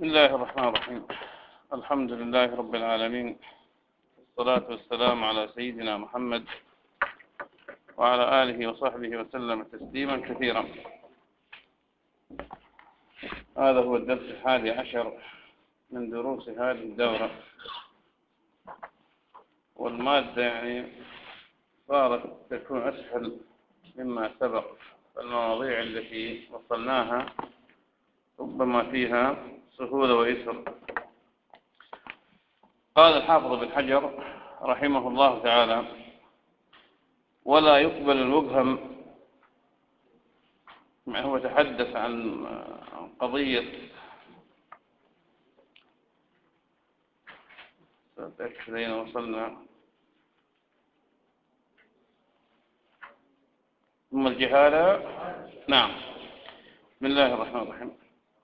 بسم الله الرحمن الرحيم. الحمد لله رب العالمين، والصلاة والسلام على سيدنا محمد وعلى آله وصحبه وسلم تسليما كثيرا. هذا هو الدرس 11 من دروس هذه الدورة، والمادة صارت تكون أسهل مما سبق. المواضيع التي وصلناها ربما فيها سهولة ويسر. قال الحافظ بن حجر رحمه الله تعالى: ولا يقبل المبهم. هو تحدث عن قضية أتأكد أين وصلنا. ثم الجهالة. نعم، بسم الله الرحمن الرحيم.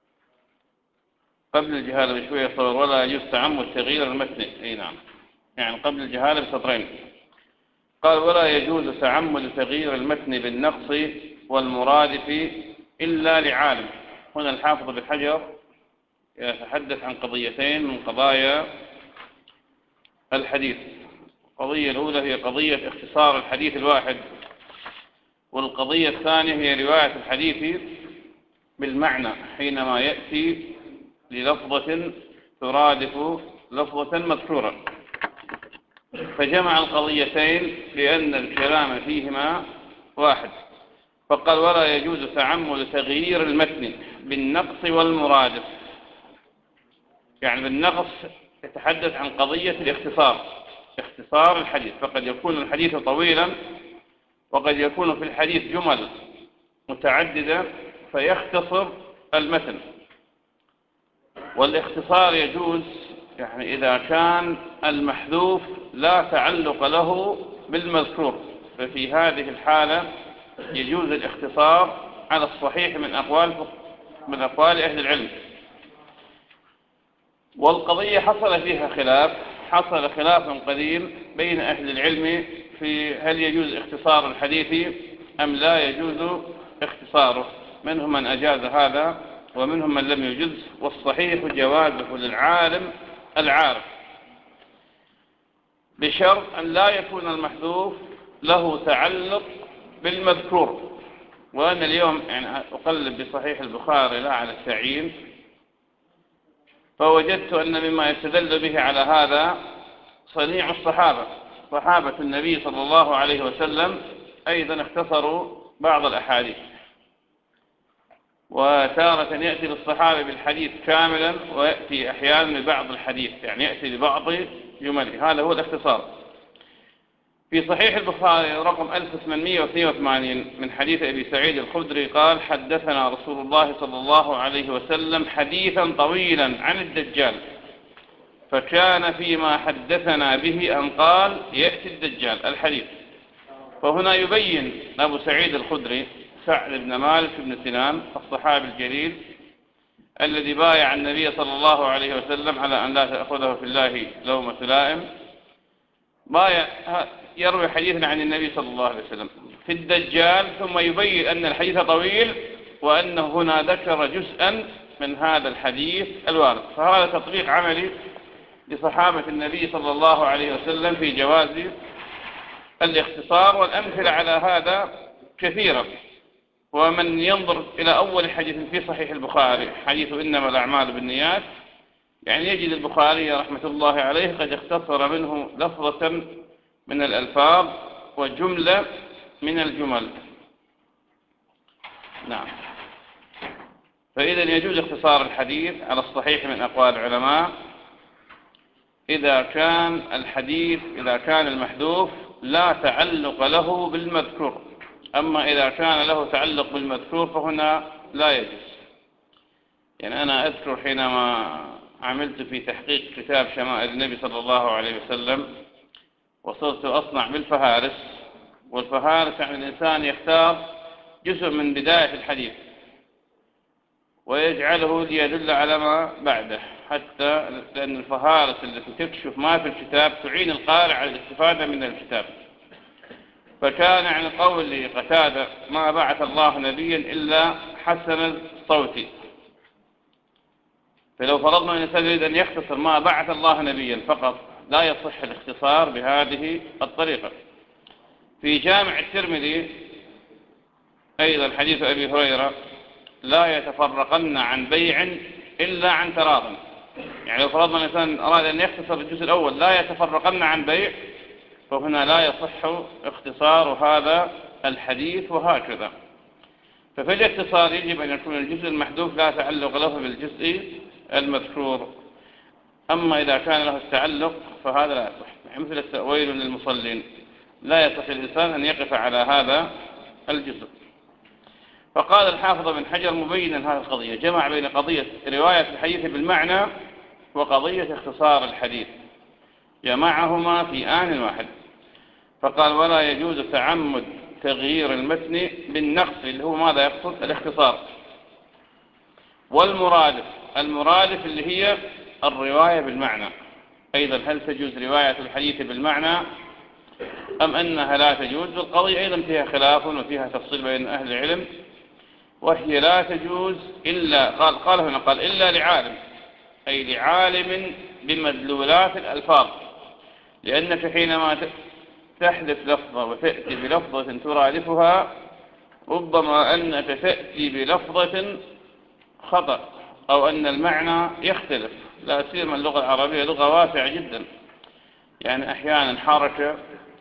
قبل الجهالة بشوية صور: ولا يجوز تعمد تغيير المتن. أي نعم، قبل الجهالة بسطرين. قال: ولا يجوز تعمد تغيير المتن بالنقص والمرادف إلا لعالم. هنا الحافظ بن حجر يتحدث عن قضيتين من قضايا الحديث. القضية الأولى هي قضية اختصار الحديث الواحد، والقضية الثانية هي رواية الحديث بالمعنى حينما يأتي للفظة ترادف لفظة مذكورة. فجمع القضيتين لأن الكلام فيهما واحد، فقال: ولا يجوز تعمد تغيير المتن بالنقص والمرادف. بالنقص يتحدث عن قضية الاختصار، اختصار الحديث، فقد يكون الحديث طويلا وقد يكون في الحديث جمل متعددة فيختصر المتن. والاختصار يجوز إذا كان المحذوف لا تعلق له بالمذكور، ففي هذه الحالة يجوز الاختصار على الصحيح من أقوال أهل العلم. والقضية حصل خلاف قديم بين أهل العلم في هل يجوز اختصار الحديث أم لا يجوز اختصاره. منهم من أجاز هذا ومنهم من لم يجز، والصحيح جوازه للعالم العارف، بشرط أن لا يكون المحذوف له تعلق بالمذكور. وأنا اليوم أقلب بصحيح البخاري لا على التعيين، فوجدت أن مما يستدل به على هذا صنيع صحابة النبي صلى الله عليه وسلم أيضا اختصروا بعض الأحاديث، وتارة يأتي للصحابة بالحديث كاملا، ويأتي أحيانا ببعض الحديث، يأتي ببعض جمله. هذا هو الاختصار. في صحيح البخاري رقم 1882 من حديث أبي سعيد الخدري قال: حدثنا رسول الله صلى الله عليه وسلم حديثا طويلا عن الدجال، فكان فيما حدثنا به أن قال: يأتي الدجال الحديث. فهنا يبين أبو سعيد الخدري سعد بن مالك بن سنان الصحابي الجليل الذي بايع النبي صلى الله عليه وسلم على أن لا تأخذه في الله لومة لائم، يروي حديثا عن النبي صلى الله عليه وسلم في الدجال، ثم يبين أن الحديث طويل وأنه هنا ذكر جزءا من هذا الحديث الوارد. فهذا تطبيق عملي لصحابة النبي صلى الله عليه وسلم في جواز الاختصار، والأمثلة على هذا كثيرة. ومن ينظر إلى أول حديث في صحيح البخاري، حديث إنما الأعمال بالنيات، يجد البخاري رحمة الله عليه قد اختصر منه لفظة من الألفاظ وجملة من الجمل. نعم. فإذا يجوز اختصار الحديث على الصحيح من أقوال العلماء إذا كان المحذوف لا تعلق له بالمذكور. أما إذا كان له تعلق بالمذكور فهنا لا يجوز. أنا أذكر حينما عملت في تحقيق كتاب شمائل النبي صلى الله عليه وسلم وصرت أصنع بالفهارس، والفهارس الإنسان يختار جزء من بداية الحديث ويجعله ليدل على ما بعده، حتى لأن الفهارس التي تكشف ما في الكتاب تعين القارئ على الاستفادة من الكتاب. فكان قول قتادة: ما بعث الله نبيا إلا حسن الصوت. فلو فرضنا أن الإنسان يريد أن يختصر ما بعث الله نبيا فقط لا يصح الاختصار بهذه الطريقة. في جامع الترمذي أيضا حديث أبي هريرة: لا يتفرقن عن بيع إلا عن تراض. يعني لو فرضنا الإنسان أراد أن يختصر الجزء الأول لا يتفرقن عن بيع، فهنا لا يصح اختصار هذا الحديث وهكذا. ففي الاختصار يجب أن يكون الجزء المحذوف لا تعلق له بالجزء المذكور. أما إذا كان له التعلق فهذا لا يصح، يعني مثل التأويل للمصلين لا يصح الإنسان أن يقف على هذا الجزء. فقال الحافظ بن حجر مبينا هذه القضية، جمع بين قضية رواية الحديث بالمعنى وقضية اختصار الحديث، جمعهما في آن واحد. فقال: ولا يجوز تعمد تغيير المتن بالنقص، اللي هو ماذا يقصد؟ الاختصار. والمرادف، المرادف اللي هي الرواية بالمعنى، أيضا هل تجوز رواية الحديث بالمعنى أم أنها لا تجوز؟ والقضية أيضا فيها خلاف وفيها تفصيل بين أهل العلم، وهي لا تجوز إلا قال هنا قال إلا لعالم، أي لعالم بمدلولات الألفاظ، لأنك حينما تحذف لفظة وتأتي بلفظة ترادفها ربما أنك تأتي بلفظة خطأ أو أن المعنى يختلف، لا سيما اللغة العربية لغة واسعة جدا، يعني أحيانا حركة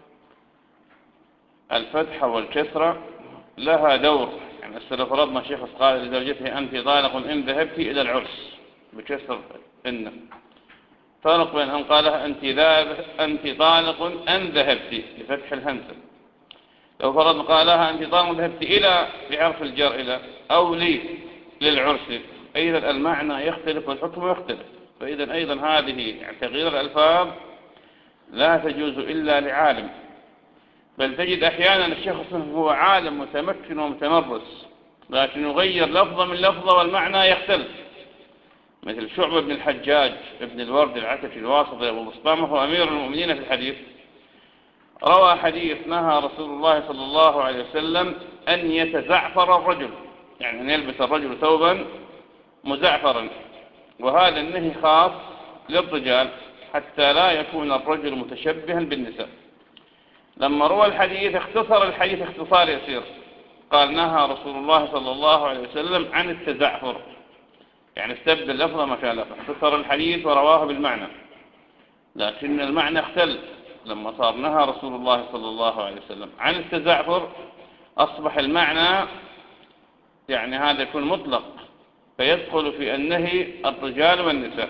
الفتحة والكسرة لها دور. يعني لو فرضنا شخص قال لزوجته: أنت طالق إن ذهبت إلى العرس، بكسر إن، فرق بين أن قالها أنت طالق أن ذهبت بفتح الهمزة. لو فرضنا قالها أنت طالق ذهبت إلى بحرف الجر إلى أو لي للعرس، أيضا المعنى يختلف والحكم يختلف. فإذا أيضا هذه يعني تغيير الألفاظ لا تجوز إلا لعالم. بل تجد أحيانا الشخص هو عالم متمكن ومتمرس لكن يغير لفظة من لفظة والمعنى يختلف، مثل شعبة بن الحجاج ابن الورد العتكي الواسطي أبو بسطامة، هو أمير المؤمنين في الحديث، روى حديث: نهى رسول الله صلى الله عليه وسلم أن يتزعفر الرجل، يعني أن يلبس الرجل ثوبا مزعفرا، وهذا النهي خاص للرجال حتى لا يكون الرجل متشبها بالنساء. لما روى الحديث اختصر الحديث اختصار يسير، قال: نهى رسول الله صلى الله عليه وسلم عن التزعفر، يعني استبدل اللفظ مكان لفظ، اختصر الحديث ورواه بالمعنى، لكن المعنى اختل لما صار نهى رسول الله صلى الله عليه وسلم عن التزعفر، أصبح المعنى يعني هذا يكون مطلق، فيدخل في النهي الرجال والنساء.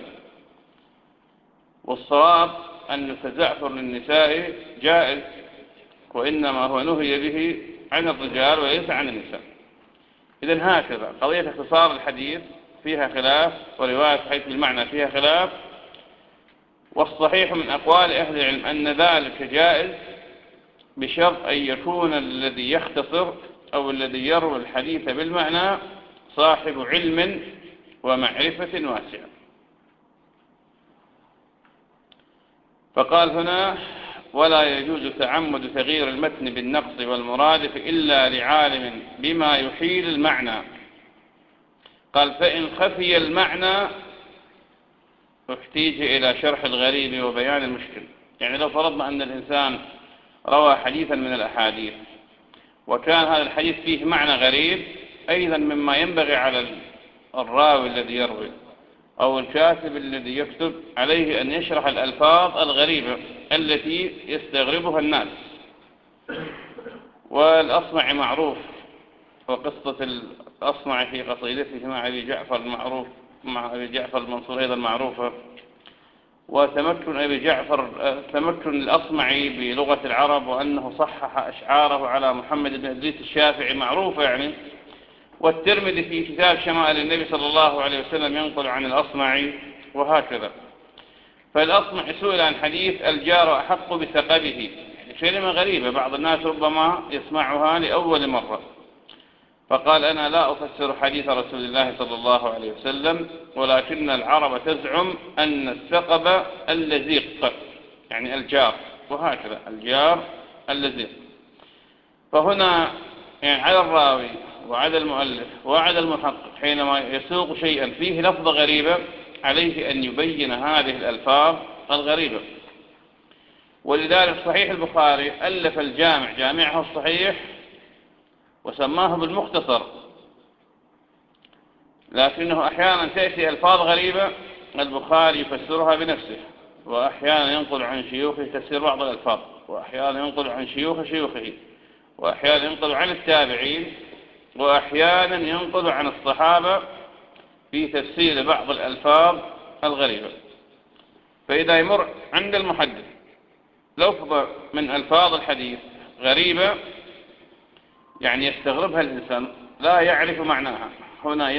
والصواب أن التزعفر للنساء جائز، وإنما هو نهي به عن الرجال وليس عن النساء. إذن هكذا قضية اختصار الحديث فيها خلاف، ورواية الحديث بالمعنى فيها خلاف، والصحيح من أقوال أهل العلم أن ذلك جائز بشرط أن يكون الذي يختصر أو الذي يروي الحديث بالمعنى صاحب علم ومعرفة واسعة. فقال هنا: ولا يجوز تعمد تغيير المتن بالنقص والمرادف إلا لعالم بما يحيل المعنى. قال: فإن خفي المعنى احتيج إلى شرح الغريب وبيان المشكل. يعني لو فرضنا أن الإنسان روى حديثا من الأحاديث وكان هذا الحديث فيه معنى غريب، أيضا مما ينبغي على الراوي الذي يروي أو الكاتب الذي يكتب عليه أن يشرح الألفاظ الغريبة التي يستغربها الناس. والأصمعي معروف، وقصة الأصمعي في قصيدته مع أبي جعفر المعروف، مع أبي جعفر المنصور أيضا معروفة. وتمكن أبي جعفر، تمكن الأصمعي بلغة العرب، وأنه صحح أشعاره على محمد بن إدريس الشافعي معروفة يعني. والترمذي في كتاب شمائل النبي صلى الله عليه وسلم ينقل عن الأصمعي، وهكذا. فالأصمعي سئل عن حديث الجار أحق بثقبه، يعني كلمة غريبة بعض الناس ربما يسمعها لأول مرة، فقال: أنا لا أفسر حديث رسول الله صلى الله عليه وسلم، ولكن العرب تزعم أن الثقب اللزيق، يعني الجار، وهكذا الجار اللزيق. فهنا يعني على الراوي وعلى المؤلف وعلى المحقق حينما يسوق شيئا فيه لفظة غريبة عليه أن يبين هذه الألفاظ الغريبة. ولذلك صحيح البخاري ألف الجامع جامعه الصحيح وسماه بالمختصر، لكنه أحيانا تأتي ألفاظ غريبة البخاري يفسرها بنفسه، وأحيانا ينقل عن شيوخه تفسير بعض الألفاظ، وأحيانا ينقل عن شيوخ شيوخه، وأحيانا ينقل عن التابعين، وأحيانا ينقل عن الصحابة في تفسير بعض الألفاظ الغريبة. فإذا يمر عند المحدث لفظة من ألفاظ الحديث غريبة يعني يستغربها الإنسان لا يعرف معناها، هنا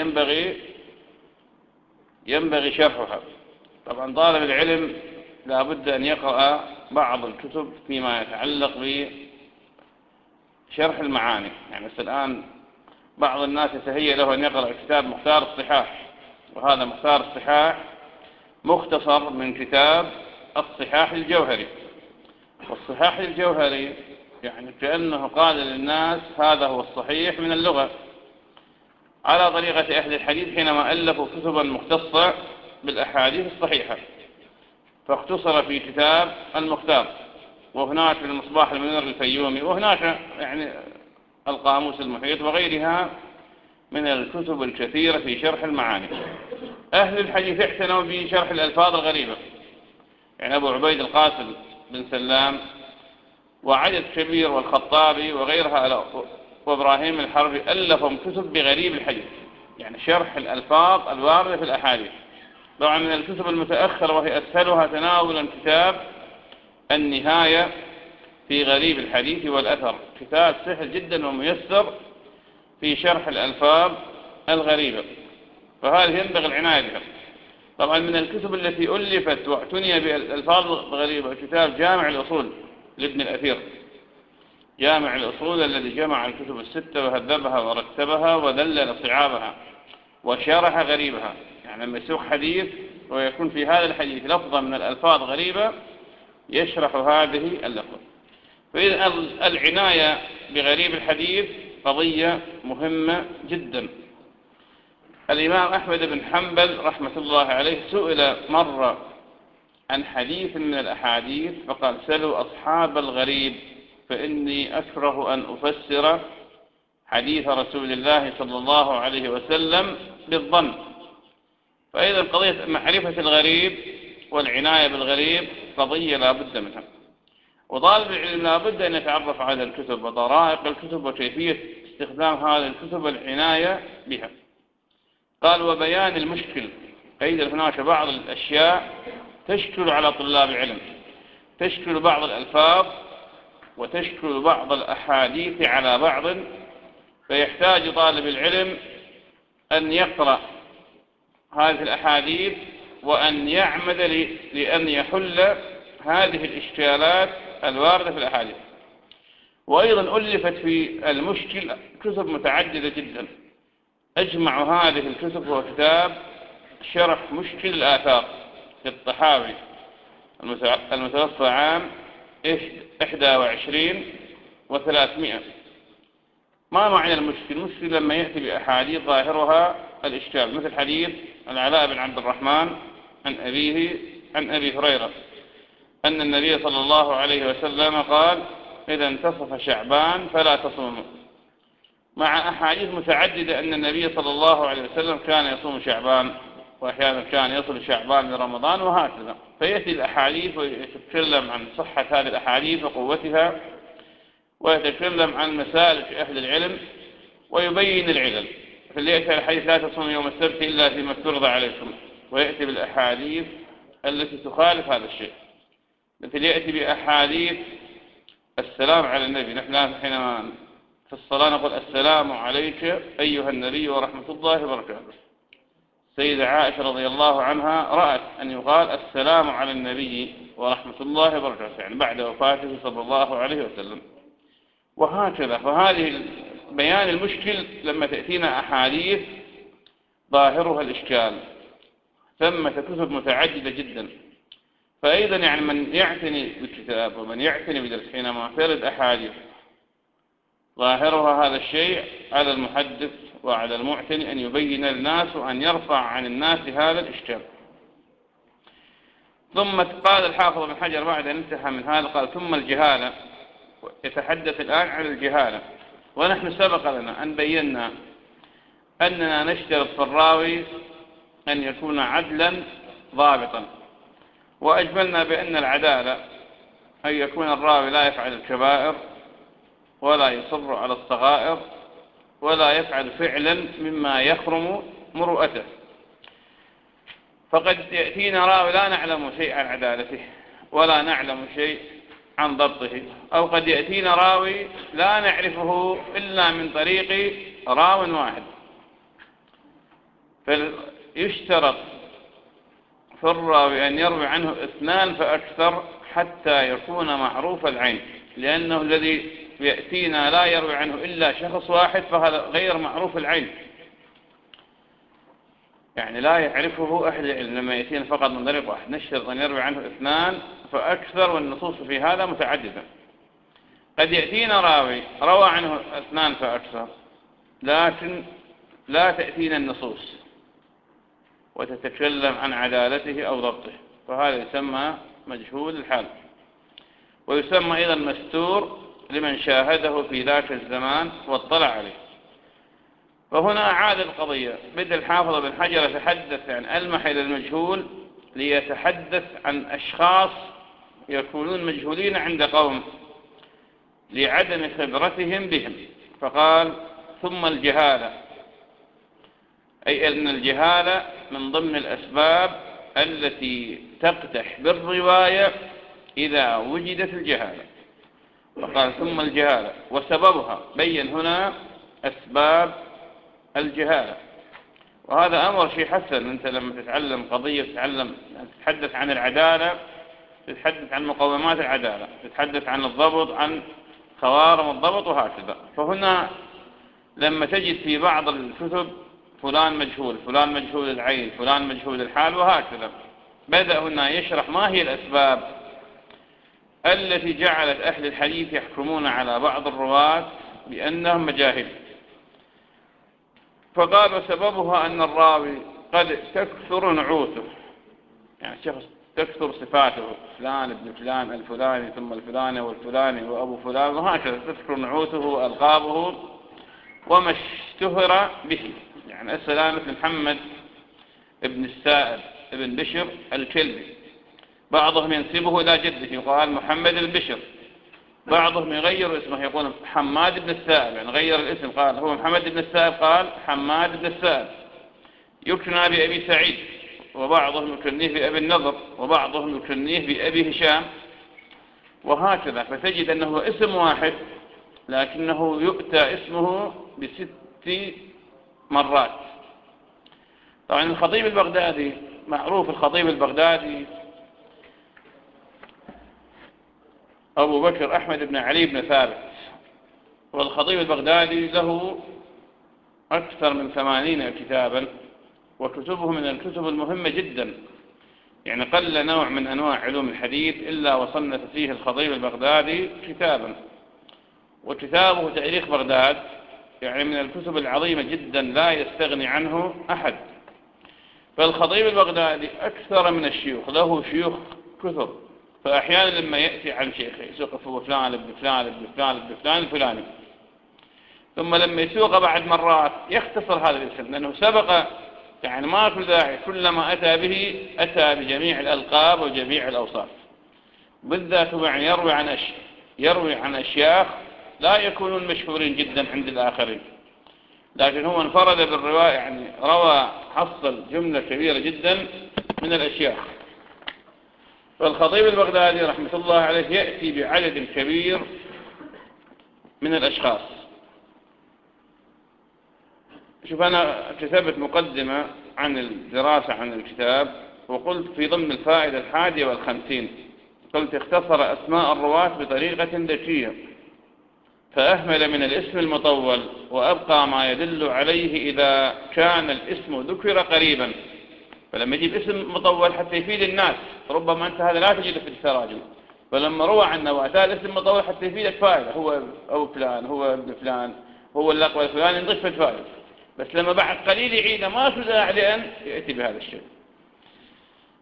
ينبغي شرحها. طبعا طالب العلم لا بد أن يقرأ بعض الكتب فيما يتعلق بشرح المعاني. يعني الآن بعض الناس يتهيأ له أن يقرأ كتاب مختار الصحاح، وهذا مختار الصحاح مختصر من كتاب الصحاح الجوهري، والصحاح الجوهري يعني كأنه قال للناس هذا هو الصحيح من اللغة، على طريقة أهل الحديث حينما ألفوا كتبا مختصة بالأحاديث الصحيحة، فاختصر في كتاب المختار، وهناك المصباح المنير الفيومي، وهناك يعني القاموس المحيط وغيرها من الكتب الكثيرة في شرح المعاني. أهل الحديث اعتنوا بشرح الألفاظ الغريبة، يعني أبو عبيد القاسم بن سلام وعدد كبير والخطابي وغيرها وإبراهيم الحربي ألفهم كتب بغريب الحديث، يعني شرح الألفاظ الواردة في الأحاديث. طبعا من الكتب المتأخرة وهي أسهلها تناولا كتاب النهاية في غريب الحديث والأثر، كتاب سهل جدا وميسر في شرح الألفاظ الغريبة، فهذه ينبغي العناية بها. طبعا من الكتب التي ألفت واعتني بالألفاظ الغريبة كتاب جامع الأصول لابن الأثير، جامع الأصول الذي جمع الكتب الستة وهذبها ورتبها ودلل صعابها وشرح غريبها. يعني لما يسوق حديث ويكون في هذا الحديث لفظة من الألفاظ غريبة يشرح هذه اللفظة. فإذا العناية بغريب الحديث قضية مهمة جدا. الإمام أحمد بن حنبل رحمة الله عليه سئل مرة عن حديث من الأحاديث فقال سلوا أصحاب الغريب فإني أكره أن أفسر حديث رسول الله صلى الله عليه وسلم بالظن. فإذا قضية معرفة الغريب والعناية بالغريب قضية لا بد منها، وطالب العلم لا بد أن يتعرف على الكتب وطرائق الكتب وكيفية استخدام هذه الكتب والعناية بها. قال وبيان المشكل، أيضا هناك بعض الأشياء تشكل على طلاب العلم، تشكل بعض الألفاظ وتشكل بعض الأحاديث على بعض، فيحتاج طالب العلم أن يقرأ هذه الأحاديث وأن يعمد لأن يحل هذه الإشكالات الواردة في الأحاديث. وأيضا ألفت في المشكل كتب متعددة جدا، أجمع هذه الكتب هو كتاب شرح مشكل الآثار للطحاوي المتوفى عام 21 و300. ما معنى المشكل؟ المشكل لما يأتي بأحاديث ظاهرها الإشكال، مثل حديث العلاء بن عبد الرحمن عن أبيه عن أبي هريرة أن النبي صلى الله عليه وسلم قال إذا انتصف شعبان فلا تصوموا، مع أحاديث متعددة أن النبي صلى الله عليه وسلم كان يصوم شعبان وأحيانا كان يصل شعبان لرمضان وهكذا. فيأتي الأحاديث ويتكلم عن صحة هذه الأحاديث وقوتها، ويتكلم عن مسالك أهل العلم ويبين العلل. فاللي يأتي الحديث لا تصوم يوم السبت إلا فيما افترض عليكم، ويأتي بالأحاديث التي تخالف هذا الشيء، مثل يأتي بأحاديث السلام على النبي. نحن حينما في الصلاة نقول السلام عليك أيها النبي ورحمة الله وبركاته. سيدة عائشة رضي الله عنها رأت أن يقال السلام على النبي ورحمة الله وبركاته، يعني بعد وفاته صلى الله عليه وسلم، وهكذا. فهذه بيان المشكل لما تأتينا أحاديث ظاهرها الإشكال، ثم كتب متعددة جدا. فأيضا يعني من يعتني بالكتاب ومن يعتني بدرس حينما ترد أحاديث ظاهرها هذا الشيء، على المحدث وعلى المعتني أن يبين للناس وأن يرفع عن الناس هذا الإشكال. ثم قال الحافظ بن حجر بعد أن انتهى من هذا قال ثم الجهالة، يتحدث الآن عن الجهالة. ونحن سبق لنا أن بينا أننا نشترط في الراوي أن يكون عدلا ضابطا، وأجملنا بأن العدالة أن يكون الراوي لا يفعل الكبائر ولا يصر على الصغائر ولا يفعل فعلا مما يخرم مروءته. فقد يأتينا راوي لا نعلم شيء عن عدالته ولا نعلم شيء عن ضبطه، أو قد يأتينا راوي لا نعرفه إلا من طريق راو واحد، فيشترط في الراوي أن يروي عنه 2 فأكثر حتى يكون معروف العين، لأنه الذي يأتينا لا يروي عنه إلا شخص واحد فهذا غير معروف العين، يعني لا يعرفه أهل العلم. لما يأتينا فقط من طريق واحد نشترط أن يروي عنه 2 فأكثر، والنصوص في هذا متعددة. قد يأتينا راوي روى عنه 2 فأكثر لكن لا تأتينا النصوص وتتكلم عن عدالته أو ضبطه، فهذا يسمى مجهول الحال، ويسمى أيضا مستور لمن شاهده في ذاك الزمان واطلع عليه. فهنا أعاد القضية، بدأ الحافظ بن حجر يتحدث عن ألمح إلى المجهول ليتحدث عن أشخاص يكونون مجهولين عند قوم لعدم خبرتهم بهم، فقال ثم الجهالة، أي أن الجهالة من ضمن الأسباب التي تقدح بالرواية إذا وجدت الجهالة. فقال ثم الجهالة وسببها، بين هنا أسباب الجهالة، وهذا أمر شيء حسن. أنت لما تتعلم قضية تتحدث عن العدالة، تتحدث عن مقومات العدالة، تتحدث عن الضبط، عن خوارم الضبط وهكذا. فهنا لما تجد في بعض الكتب فلان مجهول، فلان مجهول العين، فلان مجهول الحال وهكذا، بدأ هنا يشرح ما هي الأسباب التي جعلت أهل الحديث يحكمون على بعض الرواة بأنهم مجاهل. فقال وسببها أن الراوي قد تكثر نعوته، يعني شخص تكثر صفاته، فلان ابن فلان الفلاني ثم الفلاني والفلاني وأبو فلان وهكذا، تذكر نعوته وألقابه وما اشتهر به. يعني السلام مثل محمد ابن السائب ابن بشر الكلبي، بعضهم ينسبه إلى جده يقال محمد بن بشر، بعضهم يغير اسمه يقول حماد بن السائب، يعني غير الاسم قال هو محمد بن السائب قال حماد بن السائب. يكنى بأبي سعيد، وبعضهم يكنيه بأبي النضر، وبعضهم يكنيه بأبي هشام وهكذا. فتجد أنه اسم واحد لكنه يؤتى اسمه ب6 مرات. طبعا الخطيب البغدادي معروف، الخطيب البغدادي أبو بكر أحمد بن علي بن ثابت، والخطيب البغدادي له أكثر من 80 كتابا، وكتبه من الكتب المهمة جدا، يعني قل نوع من أنواع علوم الحديث إلا وصنف فيه الخطيب البغدادي كتابا. وكتابه تاريخ بغداد يعني من الكتب العظيمة جدا لا يستغني عنه أحد. فالخطيب البغدادي أكثر من الشيوخ، له شيوخ كثر، فأحيانا لما يأتي عن شيخ يسوق هو فلان ابن فلان ابن فلان ابن فلان الفلاني، ثم لما يسوق بعد مرات يختصر هذا الاسم لأنه سبق، يعني ما كل داعي كلما أتى به أتى بجميع الألقاب وجميع الأوصاف. بالذات هو يعني يروي عن أشياخ لا يكونون مشهورين جدا عند الآخرين، لكن هو انفرد بالرواية، يعني روى حصل جملة كبيرة جدا من الأشياخ. فالخطيب البغدادي رحمة الله عليه يأتي بعدد كبير من الأشخاص. شوف أنا كتبت مقدمة عن الدراسة عن الكتاب، وقلت في ضمن الفائدة 51 قلت اختصر أسماء الرواة بطريقة ذكية، فأهمل من الاسم المطول وأبقى ما يدل عليه إذا كان الاسم ذكر قريبا. فلما يجيب اسم مطول حتى يفيد الناس، ربما أنت هذا لا تجده في التراجم، فلما روى عنه وأتى الاسم مطول حتى يفيدك فائدة، هو أو فلان، هو ابن فلان، هو اللقب الفلاني، نضيف الفائدة. بس لما بعد قليل يعيد ما شو داعي لأن يأتي بهذا الشيء.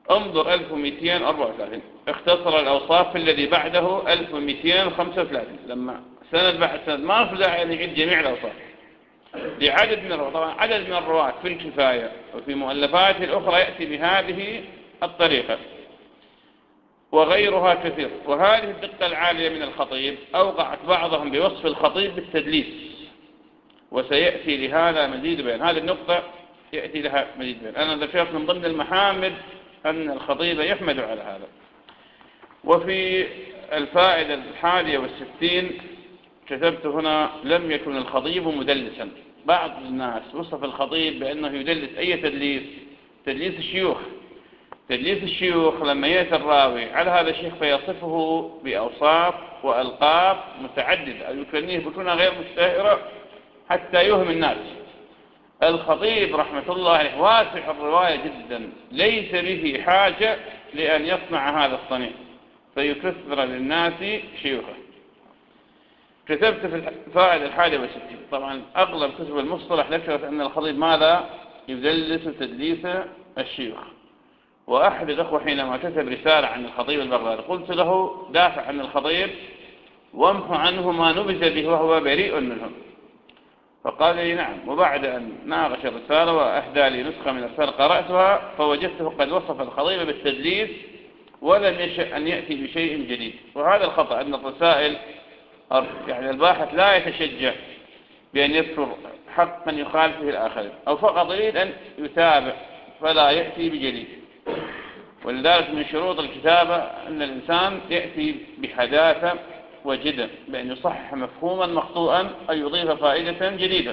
انظر 1234 اختصر الأوصاف في الذي بعده 1235 لما سند بعد سند ما في داعي أن يعيد جميع الأوصاف لعدد من الرواة. طبعا عدد من الرواة في الكفاية وفي مؤلفاته الأخرى يأتي بهذه الطريقة وغيرها كثير. وهذه الدقة العالية من الخطيب أوقعت بعضهم بوصف الخطيب بالتدليس، وسيأتي لهذا مزيد بيان. هذه النقطة يأتي لها مزيد بيان. أنا ذكرت من ضمن المحامد أن الخطيب يحمد على هذا. وفي الفائدة 61 كتبت هنا لم يكن الخطيب مدلسا. بعض الناس وصف الخطيب بأنه يدلس. أي تدليس؟ تدليس الشيوخ. تدليس الشيوخ لما يأتي الراوي على هذا الشيخ فيصفه بأوصاف وألقاب متعددة أو يكنيه بكونها غير مستهرة حتى يوهم الناس. الخطيب رحمة الله عليه واسع الرواية جدا، ليس به حاجة لأن يصنع هذا الصنيع فيكثر للناس شيوخه. كتبت في الفائدة 61 طبعا أغلب كتب المصطلح ذكرت أن الخطيب ماذا يدلس تدليس الشيوخ. وأحد الأخوة حينما كتب رسالة عن الخطيب البغدادي قلت له دافع عن الخطيب وامحو عنه ما نبذ به وهو بريء منه، فقال لي نعم. وبعد أن ناقش الرسالة وأهدى لي نسخة من الرسالة قرأتها فوجدته قد وصف الخطيب بالتدليس ولم يشأ أن يأتي بشيء جديد. وهذا الخطأ أن الرسائل يعني الباحث لا يتشجع بأن يذكر حقا يخالفه الآخرين أو فقط يريد أن يتابع فلا يأتي بجديد. ولذلك من شروط الكتابة أن الإنسان يأتي بحداثة وجدة بأن يصحح مفهوما مخطوئا أو يضيف فائدة جديدة.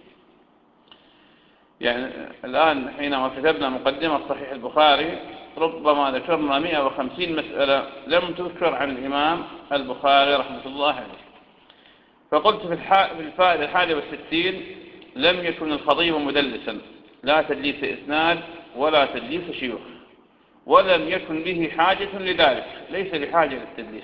يعني الآن حينما كتبنا مقدمة صحيح البخاري ربما ذكرنا 150 مسألة لم تذكر عن الإمام البخاري رحمة الله عليه. فقلت في الفائدة 61 لم يكن الخطيب مدلسا، لا تدليس إسناد ولا تدليس شيوخ، ولم يكن به حاجة لذلك، ليس بحاجة للتدليس،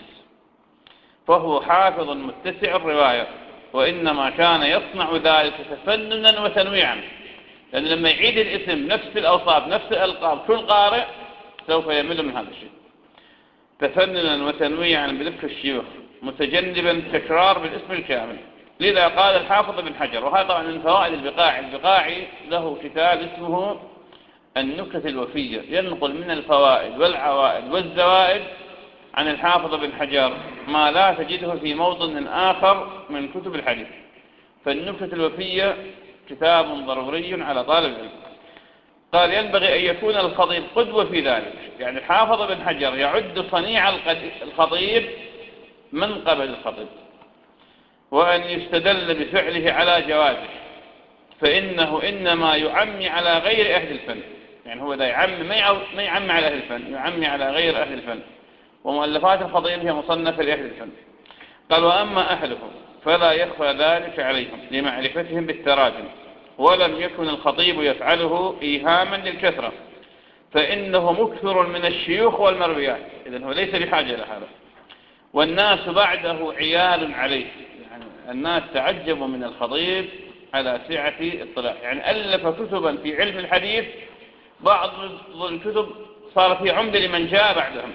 فهو حافظ متسع الرواية، وإنما كان يصنع ذلك تفننا وتنويعا. لأن لما يعيد الاسم نفس الأوصاف نفس الألقاب كل قارئ سوف يمل من هذا الشيء. تفننا وتنويعا بذكر الشيوخ متجنبا تكرار بالاسم الكامل. لذا قال الحافظ بن حجر، وهذا طبعا من فوائد البقاعي له كتاب اسمه النكت الوفية، ينقل من الفوائد والعوائد والزوائد عن الحافظ بن حجر ما لا تجده في موطن آخر من كتب الحديث. فالنكت الوفية كتاب ضروري على طالب العلم. قال ينبغي أن يكون الخطيب قدوة في ذلك، يعني الحافظ بن حجر يعد صنيع الخطيب من قبل الخطيب، وأن يستدل بفعله على جوازه، فإنه إنما يعمي على غير أهل الفن. يعني هو ذا يعمي ما يعمي على أهل الفن، يعمي على غير أهل الفن. ومؤلفات الخطيب هي مصنفة لأهل الفن. قال وأما أهلهم فلا يخفى ذلك عليهم لمعرفتهم بالتراجم، ولم يكن الخطيب يفعله إيهاما للكثرة، فإنه مكثر من الشيوخ والمرويات، إذن هو ليس بحاجة إلى هذا. والناس بعده عيال عليه، يعني الناس تعجبوا من الخطيب على سعة اطلاع، يعني ألف كتبا في علم الحديث، بعض الكتب صار في عمد لمن جاء بعدهم،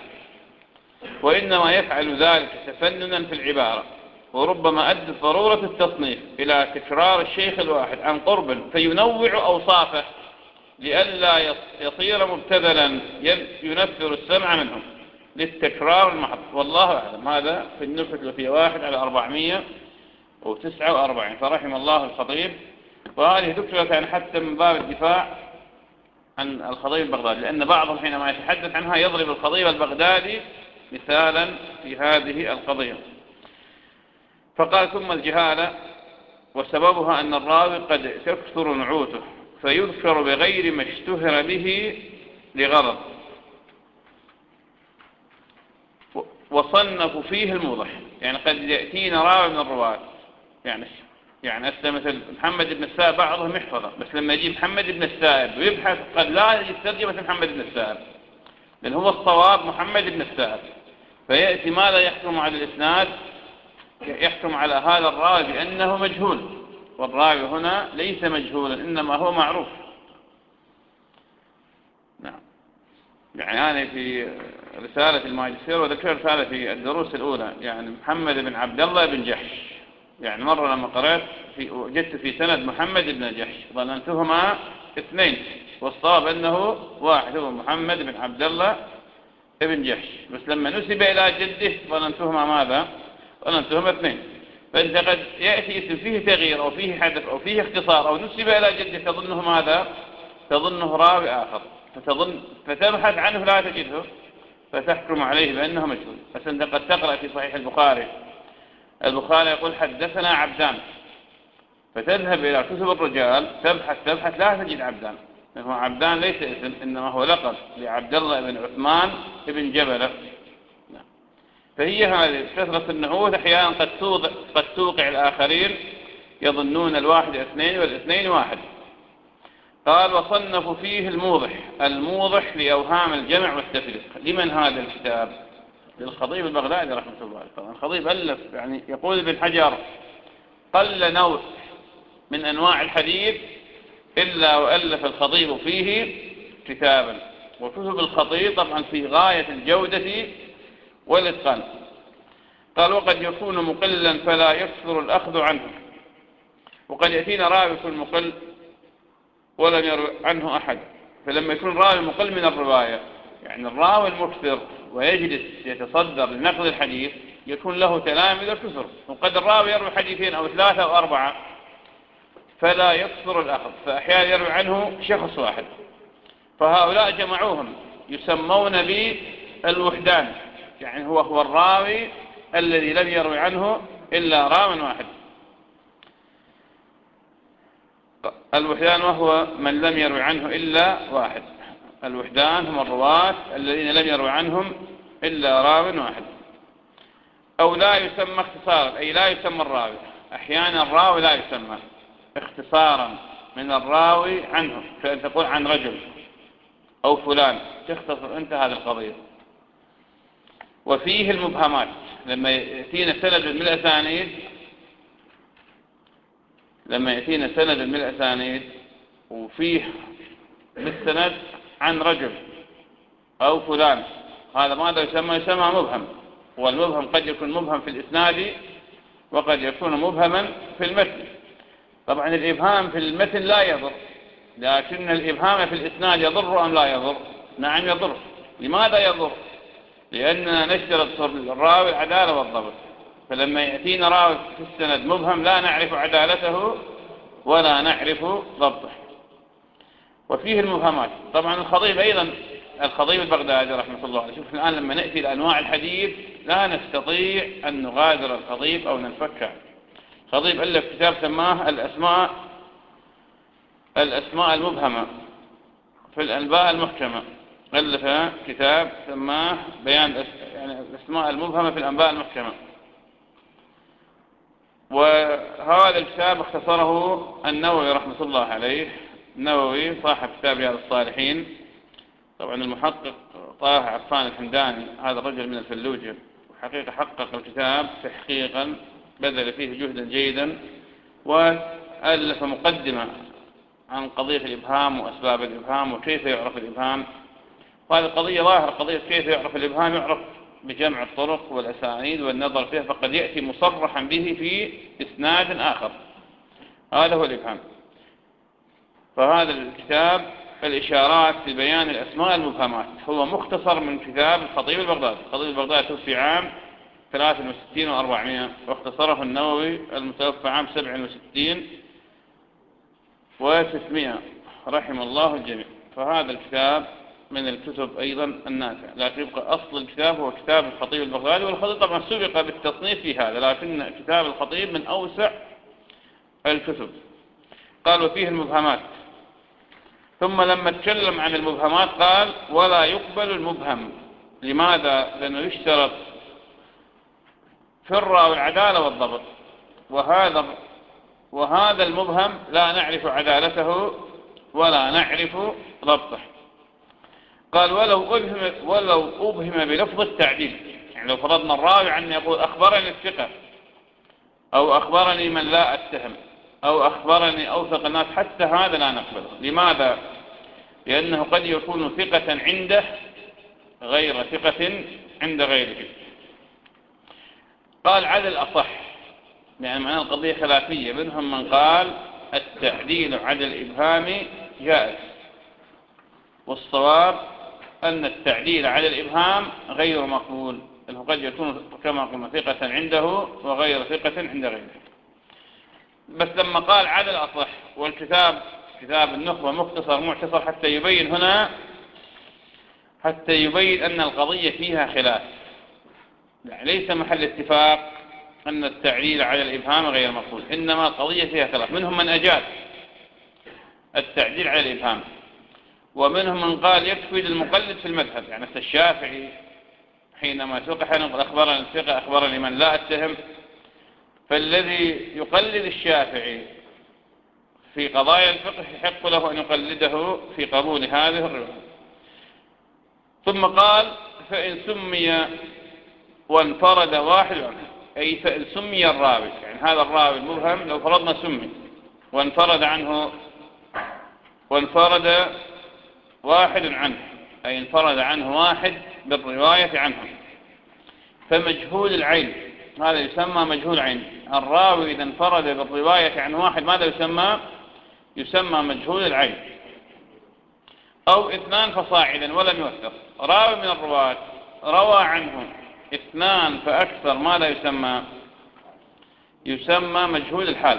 وإنما يفعل ذلك تفننا في العبارة، وربما أدت ضرورة التصنيف إلى تكرار الشيخ الواحد عن قرب فينوع أوصافه لئلا يصير مبتذلا ينفر السمع منهم للتكرار المحض. والله أعلم. هذا في النكت وفي 1/449. فرحم الله الخطيب. وهذه ذكرت يعني حتى من باب الدفاع عن الخطيب البغدادي، لأن بعضهم حينما يتحدث عنها يضرب الخطيب البغدادي مثالا في هذه القضية. فقال ثم الجهالة وسببها أن الراوي قد تكثر نعوته فيذكر بغير ما اشتهر به لغرض، وصنفوا فيه الموضح. يعني قد يأتينا راوي من الرواة يعني أسلم مثل محمد بن السائب، بعضهم يحفظه، بس لما يجي محمد بن السائب ويبحث قد لا يسترجم مثل محمد بن السائب، لأن هو الصواب محمد بن السائب، فيأتي ما لا يحكم على الإسناد، يحكم على هذا الراوي بأنه مجهول، والراوي هنا ليس مجهولا إنما هو معروف. نعم. يعني أنا في رسالة الماجستير وذكر رسالة في الدروس الأولى، يعني محمد بن عبد الله بن جحش، يعني مرة لما قرأت وجدت في سند محمد بن جحش ظننتهما اثنين، والصواب أنه واحد هو محمد بن عبد الله بن جحش، بس لما نسب إلى جده ظننتهما ماذا؟ ظننتهما اثنين. فأنت قد يأتي اسم فيه تغيير أو فيه حذف أو فيه اختصار أو نسب إلى جده تظنه ماذا؟ تظنه راوي آخر، فتبحث عنه لا تجده فتحكم عليه بأنه مجهول. بس أنت قد تقرأ في صحيح البخاري يقول حدثنا عبدان، فتذهب إلى كتب الرجال تبحث لا تجد عبدان، لأنه عبدان ليس اسم، إنما هو لقب لعبد الله بن عثمان بن جبلة. فهي هذه كثرة النعوت أحيانا قد توقع الآخرين يظنون الواحد اثنين والاثنين واحد. قال وصنف فيه الموضح لأوهام الجمع والتفريق. لمن هذا الكتاب؟ للخطيب البغدادي رحمه الله عليه. طبعا الخطيب ألف، يعني يقول ابن حجر قل نوع من أنواع الحديث إلا وألف الخطيب فيه كتابا. وكتب الخطيب طبعا في غاية الجودة والإتقان. قال وقد يكون مقلا فلا يكثر الأخذ عنه. وقد يأتينا راوي يكون مقل ولم يروي عنه أحد، فلما يكون راوي مقل من الرواية، يعني الراوي المكثر ويجلس يتصدر لنقل الحديث، يكون له تلاميذ كثر، وقد الراوي يروي حديثين أو ثلاثة أو أربعة فلا يكثر الأخذ، فأحيانا يروي عنه شخص واحد، فهؤلاء جمعوهم يسمون بالوحدان، يعني هو الراوي الذي لم يروي عنه إلا راو واحد. الوحدان وهو من لم يروي عنه إلا واحد. الوحدان هم الرواة الذين لم يروي عنهم إلا راو واحد. أو لا يسمى اختصارا، أي لا يسمى الراوي. أحيانا الراوي لا يسمى اختصارا من الراوي عنه، كأن تقول عن رجل أو فلان، تختصر أنت هذه القضية. وفيه المبهمات، لما يأتينا سند من الأسانيد وفيه بالسند عن رجل أو فلان، هذا ماذا يسمى مبهم. والمبهم قد يكون مبهم في الإسناد وقد يكون مبهما في المتن. طبعا الإبهام في المتن لا يضر، لكن الإبهام في الإسناد يضر أم لا يضر؟ نعم يضر. لماذا يضر؟ لأننا نشترط الراوي العدالة والضبط، فلما يأتينا راوي في السند مبهم لا نعرف عدالته ولا نعرف ضبطه. وفيه المبهمات. طبعا الخطيب البغدادي رحمه الله عليه. شوف الآن لما نأتي لأنواع الحديث لا نستطيع أن نغادر الخطيب أو ننفك. الخطيب ألف كتاب سماه الأسماء المبهمة في الأنباء المحكمة. ألف كتاب سماه بيان يعني الأسماء المبهمة في الأنباء المحكمة. وهذا الكتاب اختصره النووي رحمة الله عليه. النووي صاحب كتاب رياض الصالحين. طبعا المحقق طه عفان الحمداني هذا الرجل من الفلوجة، وحقيقة حقق الكتاب تحقيقا بذل فيه جهدا جيدا، وألف مقدمة عن قضية الإبهام وأسباب الإبهام وكيف يعرف الإبهام. وهذه قضية ظاهرة، قضية كيف يعرف الإبهام يعرف بجمع الطرق والأسانيد والنظر فيها، فقد يأتي مصرحا به في إسناد آخر، هذا هو الإبهام. فهذا الكتاب الإشارات في بيان الأسماء المبهمات هو مختصر من كتاب الخطيب البغدادي. الخطيب البغدادي توفي عام 63 و400، واختصره النووي المتوفى عام 67 و600 رحم الله الجميع. فهذا الكتاب من الكتب أيضا النافع، لكن يبقى أصل الكتاب هو كتاب الخطيب البغدادي. والخطيب طبعا سبق بالتصنيف في هذا، لكن كتاب الخطيب من أوسع الكتب. قال وفيه المبهمات. ثم لما تكلم عن المبهمات قال ولا يقبل المبهم. لماذا؟ لأنه يشترط في الراوي العدالة والضبط، وهذا المبهم لا نعرف عدالته ولا نعرف ضبطه. قال ولو أبهم بلفظ التعديل، يعني لو فرضنا الراوي عنه يقول أخبرني الثقة أو أخبرني من لا أتهم أو أخبرني أوثق الناس، حتى هذا لا نقبله. لماذا؟ لأنه قد يكون ثقة عنده غير ثقة عند غيره. قال عدل أصح، يعني معنى القضية خلافية، منهم من قال التعديل عدل الإبهام جائز، والصواب أن التعديل على الإبهام غير مقبول، أنه قد يكون كما قلنا ثقة عنده وغير ثقة عند غيره. بس لما قال عدل أصح، والكتاب كتاب النخبة مختصر معتصر حتى يبين أن القضية فيها خلاف، يعني ليس محل اتفاق أن التعديل على الإبهام غير مقبول، إنما القضية فيها خلاف. منهم من أجاد التعديل على الإبهام، ومنهم من قال يكفي للمقلد في المذهب، يعني الشافعي حينما ثقة يقول أخبرني الثقة أخبرني من لا أتهم، فالذي يقلد الشافعي في قضايا الفقه يحق له أن يقلده في قبول هذه الرواية. ثم قال فإن سمي وانفرد واحد عنه، أي فإن سمي الراوي، يعني هذا الراوي المبهم لو فرضنا سمي وانفرد واحد عنه، أي انفرد عنه واحد بالرواية عنه، فمجهول العين هذا يسمى مجهول عين. الراوي إذا انفرد بالرواية عن واحد ماذا يسمى مجهول العين. أو اثنان فصاعدا ولم يوثق، راوي من الرواة روى عنه اثنان فأكثر ماذا يسمى مجهول الحال.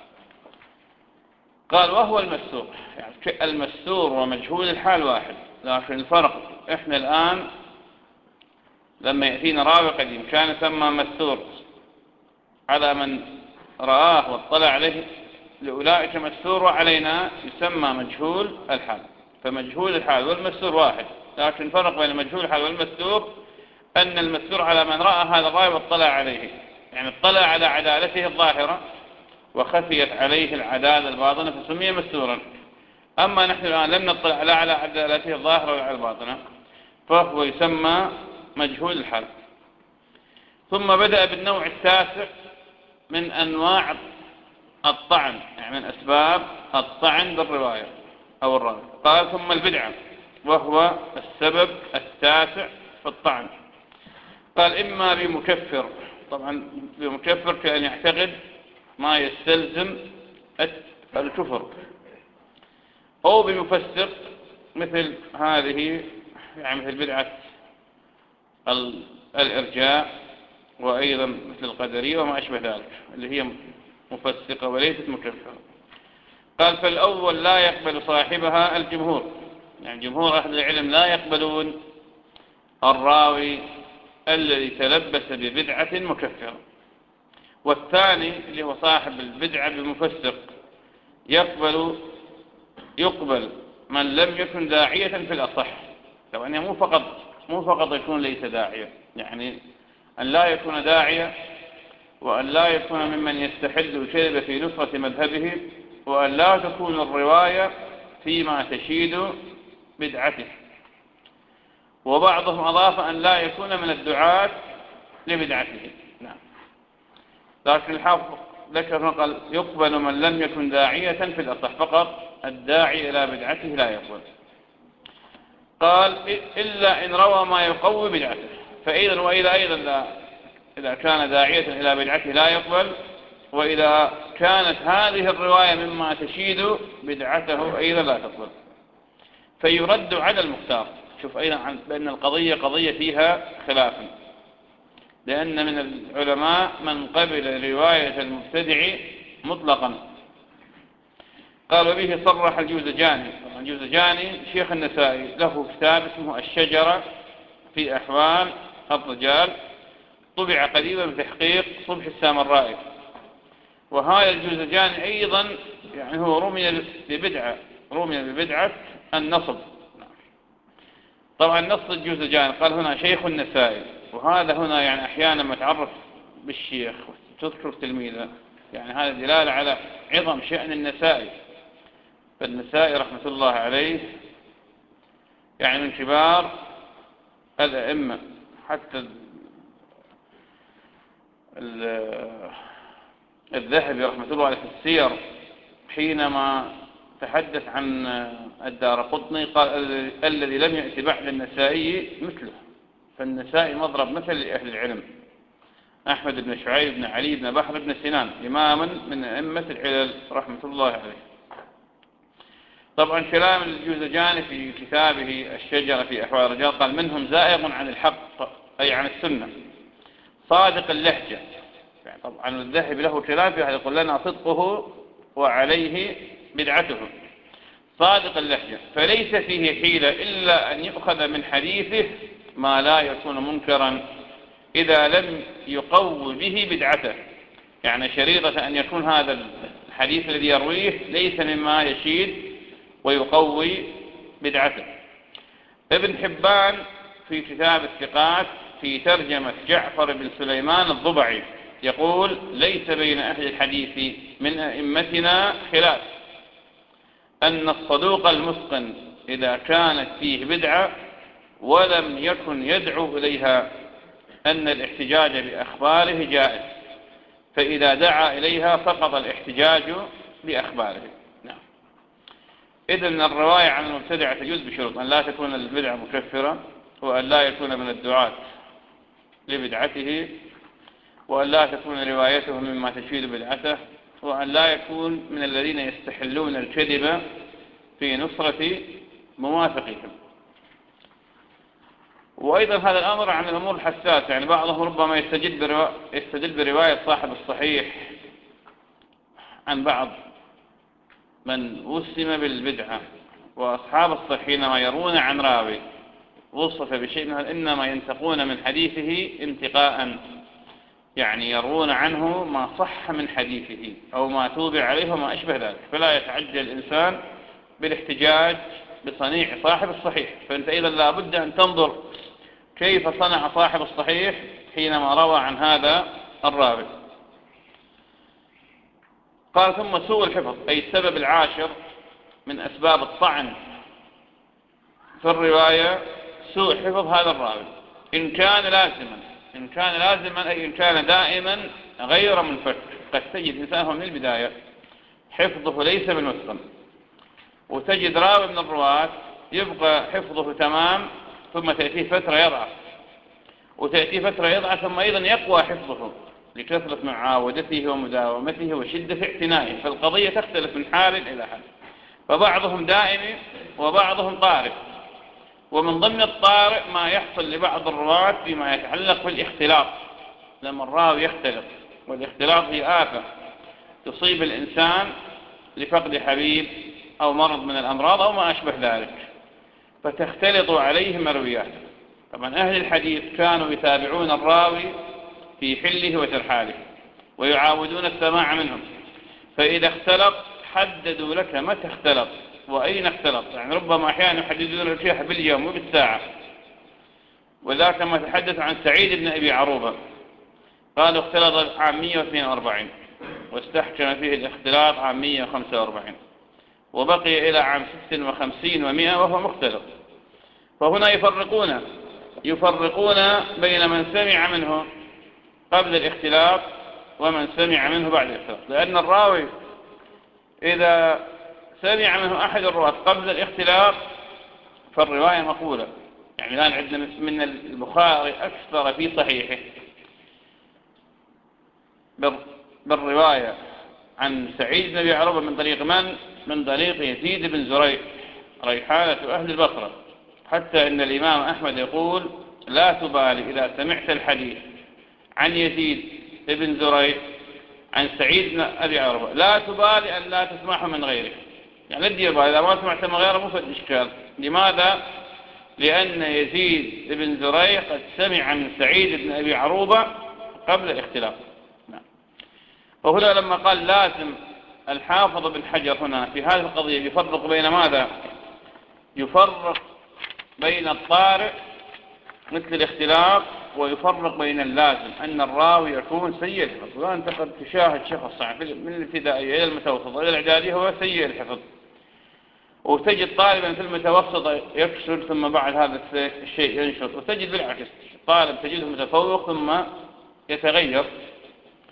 قال وهو المستور، يعني المستور ومجهول الحال واحد، لكن الفرق احنا الآن لما يأتينا راوي قديم كان يسمى مستور على من رآه واطلع عليه، لأولئك مستور، وعلينا يسمى مجهول الحال. فمجهول الحال والمستور واحد، لكن فرق بين مجهول الحال والمستور أن المستور على من رأى هذا الراوي واطلع عليه، يعني اطلع على عدالته الظاهرة وخفيت عليه العدالة الباطنة فسمي مستورا. أما نحن الآن لم نطلع على عدالته الظاهرة ولا على الباطنة فهو يسمى مجهول الحال. ثم بدأ بالنوع التاسع من أنواع الطعن، يعني من أسباب الطعن بالرواية أو الراوي. قال ثم البدعة، وهو السبب التاسع في الطعن. قال إما بمكفر، طبعا بمكفر كأن يعتقد ما يستلزم الكفر، أو بمفسق مثل هذه، يعني مثل بدعة الإرجاء، وأيضا مثل القدرية وما أشبه ذلك اللي هي مفسقة وليست مكفرة. قال فالأول لا يقبل صاحبها الجمهور، يعني جمهور أهل العلم لا يقبلون الراوي الذي تلبس ببدعة مكفرة. والثاني اللي هو صاحب البدعة بمفسق يقبل من لم يكن داعية في الأصح، لو أنه مو فقط يكون ليس داعية، يعني أن لا يكون داعية، وأن لا يكون ممن يستحل الكذب في نصرة مذهبه، وأن لا تكون الرواية فيما تشيد بدعته. وبعضهم أضاف أن لا يكون من الدعاة لبدعته. نعم. لكن الحافظ ذكر قال يقبل من لم يكن داعية في الأصح فقط، الداعي إلى بدعته لا يقبل. قال إلا إن روى ما يقوي بدعته، فإذا وإذا أيضا لا، إذا كان داعية إلى بدعته لا يقبل، وإذا كانت هذه الرواية مما تشيد بدعته أيضا لا تقبل، فيرد على المختار. شوف أيضا بأن القضية قضية فيها خلاف، لأن من العلماء من قبل رواية المبتدع مطلقا. قال وبه صرح الجوزجاني. طبعا الجوزجاني شيخ النسائي له كتاب اسمه الشجرة في أحوال الرجال، طبع قريبا بتحقيق صبح السامرائي. وهذا الجوزجاني أيضا يعني هو رمي ببدعة النصب. طبعا نص الجوزجاني قال هنا شيخ النسائي، وهذا هنا يعني أحيانا متعرف بالشيخ تذكر تلميذه، يعني هذا دلالة على عظم شأن النسائي. فالنسائي رحمة الله عليه يعني من كبار الأئمة، حتى الذهبي رحمة الله عليه في السير حينما تحدث عن الدارقطني قال الذي لم يأتي بعد النسائي مثله، فالنسائي مضرب مثل لأهل العلم. أحمد بن شعيب بن علي بن بحر بن سنان إماما من أئمة العلل رحمة الله عليه. طبعا كلام الجوزجاني في كتابه الشجرة في أحوال الرجال قال منهم زائغ عن الحق أي عن السنة صادق اللهجة، يعني طبعا الذهب له كلام في هذا يقول لنا صدقه وعليه بدعته. صادق اللهجة فليس فيه حيلة إلا أن يؤخذ من حديثه ما لا يكون منكرا إذا لم يقوي به بدعته، يعني شريطة أن يكون هذا الحديث الذي يرويه ليس مما يشيد ويقوي بدعته. ابن حبان في كتاب الثقات في ترجمة جعفر بن سليمان الضبعي يقول ليس بين أهل الحديث من أئمتنا خلاف أن الصدوق المتقن إذا كانت فيه بدعة ولم يكن يدعو إليها أن الاحتجاج بأخباره جائز، فإذا دعا إليها سقط الاحتجاج بأخباره. نعم. إذن الرواية عن المبتدع تجوز بشروط: أن لا تكون البدعة مكفرة، وأن لا يكون من الدعاة لبدعته، وأن لا تكون روايته مما تشير بدعته، وأن لا يكون من الذين يستحلون الكذب في نصرة موافقهم. وأيضا هذا الأمر عن الأمور الحساسة، يعني بعضهم ربما يستدل برواية صاحب الصحيح عن بعض من وسم بالبدعة، وأصحاب الصحيح حينما يرون عن راوي وصف بشيء منه إنما ينتقون من حديثه انتقاء، يعني يرون عنه ما صح من حديثه أو ما توبع عليه وما أشبه ذلك، فلا يتعجل الإنسان بالاحتجاج بصنيع صاحب الصحيح. فأنت أيضا لا بد أن تنظر كيف صنع صاحب الصحيح حينما روى عن هذا الراوي. قال ثم سوء الحفظ أي السبب العاشر من أسباب الطعن في الرواية سوء حفظ هذا الراوي. إن كان لازما أي إن كان دائما غير منفك. قد تجد إنسان من البداية حفظه ليس بالمتقن، وتجد راوي من الرواة يبقى حفظه تمام ثم تأتيه فترة يضعف، وتأتيه فترة يضعف ثم أيضا يقوى حفظه لكثرة معاودته ومداومته وشدة اعتنائه، فالقضية تختلف من حال إلى حال. فبعضهم دائم وبعضهم طارئ، ومن ضمن الطارئ ما يحصل لبعض الرواة فيما يتعلق بالاختلاط، لما الراوي يختلط، والاختلاط هي آفة تصيب الإنسان لفقد حبيب أو مرض من الأمراض أو ما أشبه ذلك، فتختلط عليه مرويات. طبعا أهل الحديث كانوا يتابعون الراوي في حله وترحاله ويعاودون السماع منهم، فإذا اختلط حددوا لك متى اختلط وأين اختلط، يعني ربما أحيانا يحددون لك باليوم وبالساعة. وذاك ما تحدث عن سعيد بن أبي عروبة قالوا اختلط عام 142 واستحكم فيه الاختلاط عام 145 وبقي إلى عام 56 و100 وهو مختلط. فهنا يفرقون بين من سمع منه قبل الاختلاط ومن سمع منه بعد الاختلاط، لأن الراوي إذا سمع منه أحد الرواة قبل الاختلاط فالرواية مقبولة. يعني الآن عندنا من البخاري أكثر في صحيحه بالرواية عن سعيد بن أبي عروبة من طريق من؟ من طريق يزيد بن زريع ريحانة أهل البصرة، حتى إن الإمام أحمد يقول لا تبالي إذا سمعت الحديث عن يزيد بن زريع عن سعيد بن أبي عروبة لا تبالي أن لا تسمعه من غيره، يعني لا تدير بالي إذا ما سمعت من غيره مو في إشكال. لماذا؟ لأن يزيد بن زريع قد سمع من سعيد بن أبي عروبة قبل الاختلاف. وهنا لما قال لازم الحافظ بن حجر هنا في هذه القضية يفرق بين ماذا؟ يفرق بين الطارئ مثل الاختلاف، ويفرق بين اللازم أن الراوي يكون سيء الحفظ. وأنت قد تشاهد شخص من الابتدائية إلى المتوسط إلى الإعدادية هو سيء الحفظ، وتجد طالبا في المتوسط يكسر ثم بعد هذا الشيء ينشط، وتجد بالعكس طالب تجده متفوق ثم يتغير.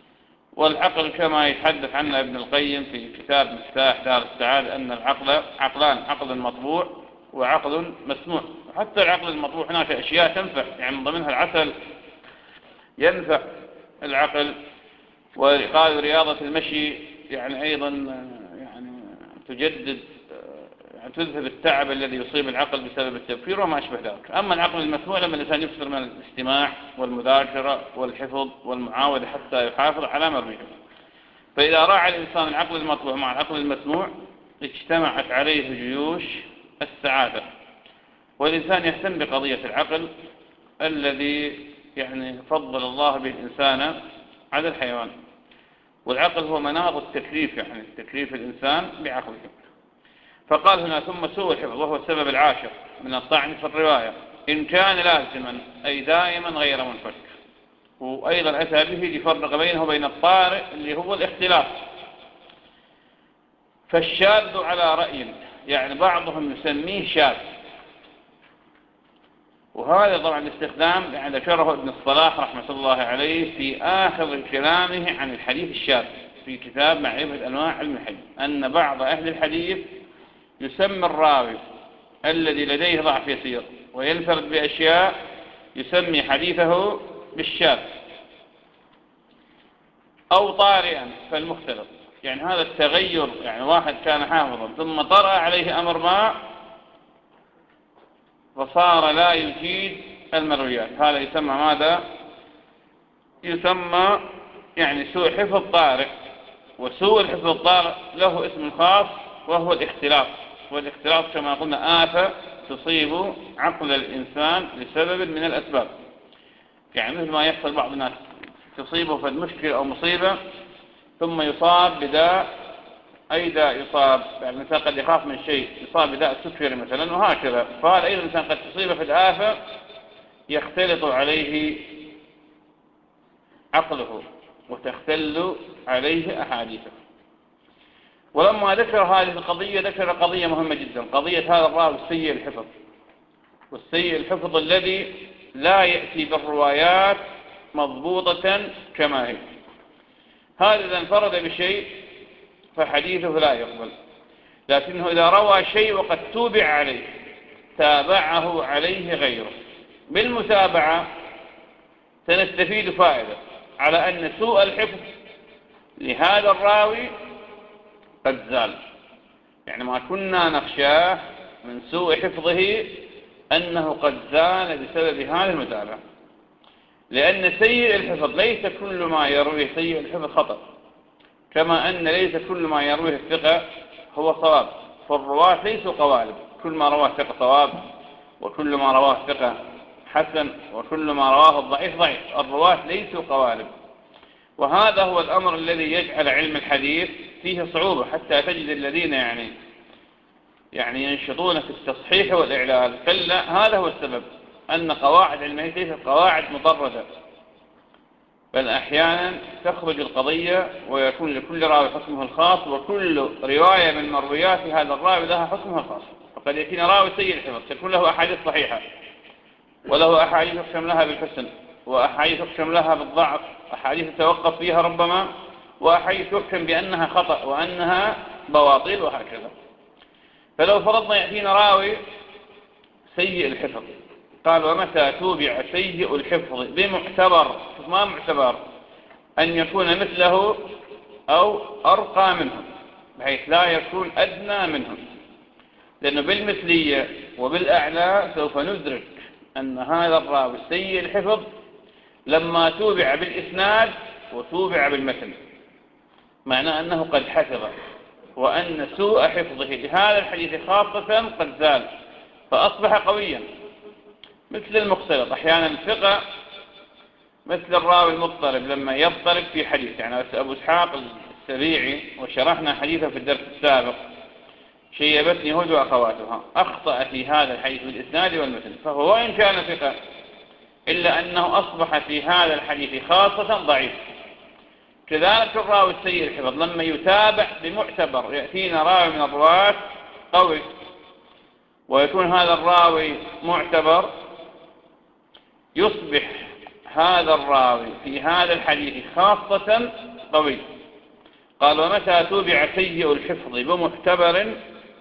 والعقل كما يتحدث عنه ابن القيم في كتاب مفتاح دار السعادة أن العقل عقلان: عقل مطبوع وعقل مسموع. وحتى العقل المطبوع هناك أشياء تنفع، يعني من ضمنها العسل ينفع العقل، وقالوا رياضة المشي يعني أيضا يعني تجدد، يعني تذهب التعب الذي يصيب العقل بسبب التبكير وما أشبه ذلك. أما العقل المسموع لما الإنسان يكثر من الاستماع والمذاكرة والحفظ والمعاودة حتى يحافظ على مربيه. فإذا راعى الإنسان العقل المطبوع مع العقل المسموع اجتمعت عليه جيوش السعادة. والإنسان يهتم بقضية العقل الذي يعني فضل الله به الإنسان على الحيوان. والعقل هو مناط التكليف، يعني تكليف الإنسان بعقله. فقال هنا: ثم سوء الحفظ، وهو السبب العاشر من الطعن في الرواية، إن كان لازما أي دائما غير منفك. وأيضا أتى به ليفرق بينه وبين الطارئ اللي هو الاختلاف. فالشاذ على رأي، يعني بعضهم يسميه شاذ، وهذا طبعا الاستخدام يعني ذكره ابن الصلاح رحمة الله عليه في آخر كلامه عن الحديث الشاذ في كتاب معرفة أنواع علم الحديث، أن بعض أهل الحديث يسمى الراوي الذي لديه ضعف يسير وينفرد بأشياء يسمي حديثه بالشاذ، أو طارئا فالمختلط. يعني هذا التغير، يعني واحد كان حافظا ثم طرأ عليه أمر ما فصار لا يجيد المرويات، هذا يسمى ماذا؟ يسمى يعني سوء حفظ طارئ. وسوء الحفظ الطارئ له اسم خاص وهو الاختلاط. والاختلاط كما قلنا آفة تصيب عقل الإنسان لسبب من الأسباب، يعني مثل ما يحصل بعض الناس تصيبه في المشكلة أو مصيبة ثم يصاب بداء، أي داء يصاب، يعني الإنسان قد يخاف من شيء يصاب بداء السكري مثلا وهكذا. فهذا أيضا الإنسان قد تصيبه في الآفة يختلط عليه عقله وتختل عليه أحاديثه. ولما ذكر هذه القضية ذكر قضية مهمة جدا، قضية هذا الراوي السيء الحفظ. والسيء الحفظ الذي لا يأتي بالروايات مضبوطة كما هي، هذا إذا انفرد بشيء فحديثه لا يقبل. لكنه إذا روى شيء وقد توبع عليه تابعه عليه غيره، بالمتابعة سنستفيد فائدة على أن سوء الحفظ لهذا الراوي قد زال. يعني ما كنا نخشاه من سوء حفظه أنه قد زال بسبب هذه المتابعة، لأن سيء الحفظ ليس كل ما يرويه سيء الحفظ خطأ، كما أن ليس كل ما يرويه الثقة هو صواب. فالرواة ليسوا قوالب، كل ما رواه ثقة صواب، وكل ما رواه ثقة حسن، وكل ما رواه الضعيف ضعيف. الرواة ليسوا قوالب. وهذا هو الأمر الذي يجعل علم الحديث فيه صعوبة، حتى تجد الذين يعني ينشطون في التصحيح والإعلال. كلا، هذا هو السبب، أن قواعد علم الحديث ليست قواعد مطردة، بل أحيانا تخرج القضية ويكون لكل راوي حكمه الخاص، وكل رواية من مرويات هذا الراوي لها حكمها الخاص. فقد يكون راوي سيء الحفظ تكون له أحاديث صحيحة، وله أحاديث يحكم لها بالحسن، وأحاديث يحكم لها بالضعف، أحاديث يتوقف فيها ربما، وأحاديث يحكم بأنها خطأ وأنها بواطيل وهكذا. فلو فرضنا يأتينا راوي سيء الحفظ، قال: ومتى توبع سيء الحفظ بمعتبر، شوف ما معتبر، أن يكون مثله أو أرقى منهم، بحيث لا يكون أدنى منهم، لأنه بالمثلية وبالأعلى سوف ندرك أن هذا الراوي سيء الحفظ لما توبع بالإسناد وتوبع بالمتن، معناه أنه قد حفظ، وأن سوء حفظه لهذا الحديث خاصة قد زال فأصبح قويا. مثل المختلط، أحيانا الثقة مثل الراوي المضطرب لما يضطرب في حديث، يعني أبو إسحاق السبيعي وشرحنا حديثه في الدرس السابق، شيبتني هود وأخواتها، أخطأ في هذا الحديث بالإسناد والمتن، فهو وإن كان ثقة إلا أنه أصبح في هذا الحديث خاصة ضعيف. كذلك الراوي السيء الحفظ لما يتابع بمعتبر، يأتينا راوي من الرواة قوي ويكون هذا الراوي معتبر، يصبح هذا الراوي في هذا الحديث خاصة قوي. قال ومتى توبع سيء الحفظ بمعتبر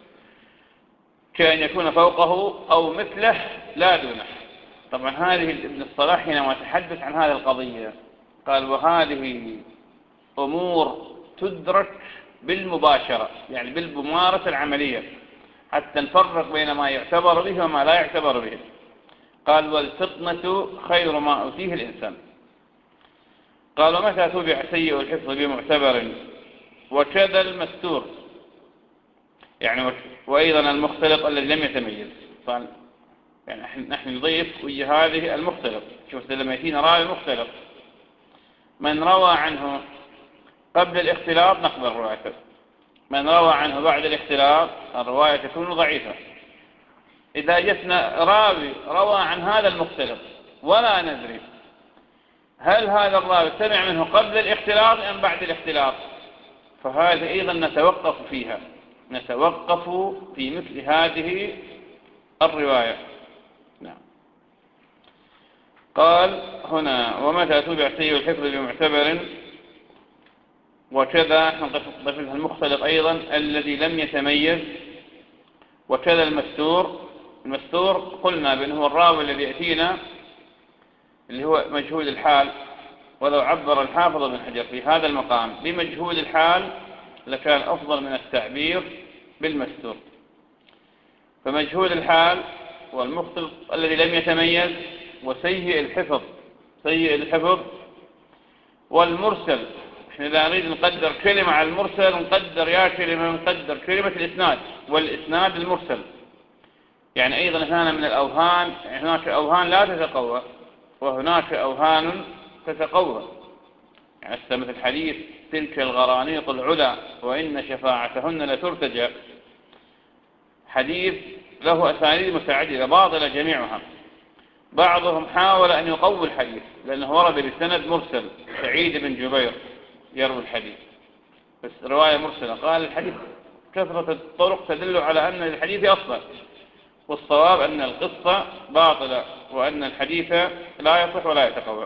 كأن يكون فوقه أو مثله لا دونه. طبعا هذه ابن الصلاح حينما تحدث عن هذه القضية قال وهذه أمور تدرك بالمباشرة، يعني بالممارسة العملية، حتى نفرق بين ما يعتبر به وما لا يعتبر به. قال والفطنة خير ما أوتيه الإنسان. قال ومتى توبع سيء الحفظ بمعتبر وكذا المستور، يعني وأيضا المختلط الذي لم يتميز. طبعا يعني نحن نضيف ويا هذه المختلط. شوف لما يأتينا راوي مختلط من روى عنه قبل الاختلاط نقبل روايته، من روى عنه بعد الاختلاط الرواية تكون ضعيفة. إذا جسنا راوي روى عن هذا المختلط ولا ندري هل هذا الراوي سمع منه قبل الاختلاط أم بعد الاختلاط، فهذه أيضا نتوقف فيها، نتوقف في مثل هذه الرواية. نعم. قال هنا ومتى توبع سيء الحفظ بمعتبر وكذا نضيف المختلط أيضا الذي لم يتميز وكذا المستور. المستور قلنا بأنه هو الراوي الذي يأتينا اللي هو مجهول الحال، ولو عبر الحافظ بن حجر في هذا المقام بمجهول الحال لكان أفضل من التعبير بالمستور. فمجهول الحال والمختلط الذي لم يتميز وسيء الحفظ، سيء الحفظ والمرسل. احنا إذا نريد نقدر كلمة على المرسل نقدر يا كلمة، نقدر كلمة الإسناد والإسناد المرسل. يعني أيضا هنا من الأوهان، هناك أوهان لا تتقوى وهناك أوهان تتقوى. يعني مثل حديث تلك الغرانيق العلا وإن شفاعتهن لترتجى، حديث له أسانيد متعددة باطلة جميعها. بعضهم حاول أن يقوي الحديث لأنه ورد بسند مرسل، سعيد بن جبير يروي الحديث بس رواية مرسلة. قال الحديث كثرة الطرق تدل على أن الحديث أصلا، والصواب أن القصة باطلة وأن الحديث لا يصح ولا يتقوى.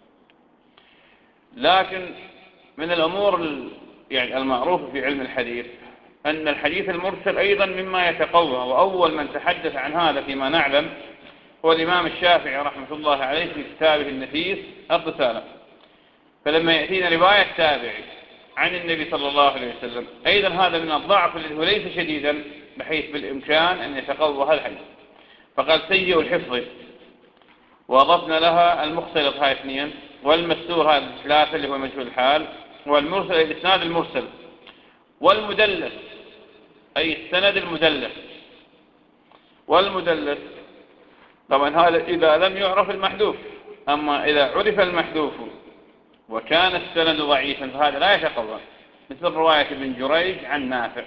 لكن من الأمور يعني المعروفة في علم الحديث أن الحديث المرسل أيضا مما يتقوى، وأول من تحدث عن هذا فيما نعلم هو الإمام الشافعي رحمة الله عليه في كتابه النفيس الرسالة. فلما يأتينا رواية تابعي عن النبي صلى الله عليه وسلم أيضا هذا من الضعف الذي هو ليس شديدا بحيث بالإمكان أن يتقوى هذا الحديث. فقال سيء الحفظ وأضفنا لها المختلط هاي اثنين والمستور هذا الثلاثة اللي هو مجهول الحال والمرسل الإسناد المرسل والمدلس أي السند المدلس. والمدلس طبعا هذا إذا لم يعرف المحذوف، أما إذا عرف المحذوف وكان السند ضعيفا فهذا لا يتقوى، مثل رواية ابن جريج عن نافع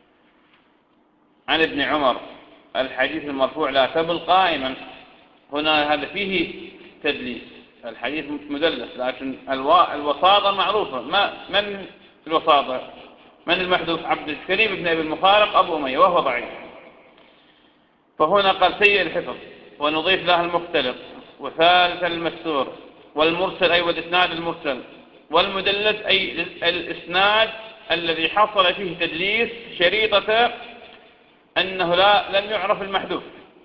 عن ابن عمر الحديث المرفوع لا تبل قائما. هنا هذا فيه تدليس، الحديث مدلس، لكن الوساطة معروفة. من الوساطة؟ من المحذوف؟ عبد الكريم بن أبي المخارق أبو أمية وهو ضعيف. فهنا قال سيء الحفظ ونضيف له المختلط وثالثا المستور والمرسل أي والإسناد المرسل والمدلس أي الإسناد الذي حصل فيه تدليس شريطة أنه لم يعرف المحذوف،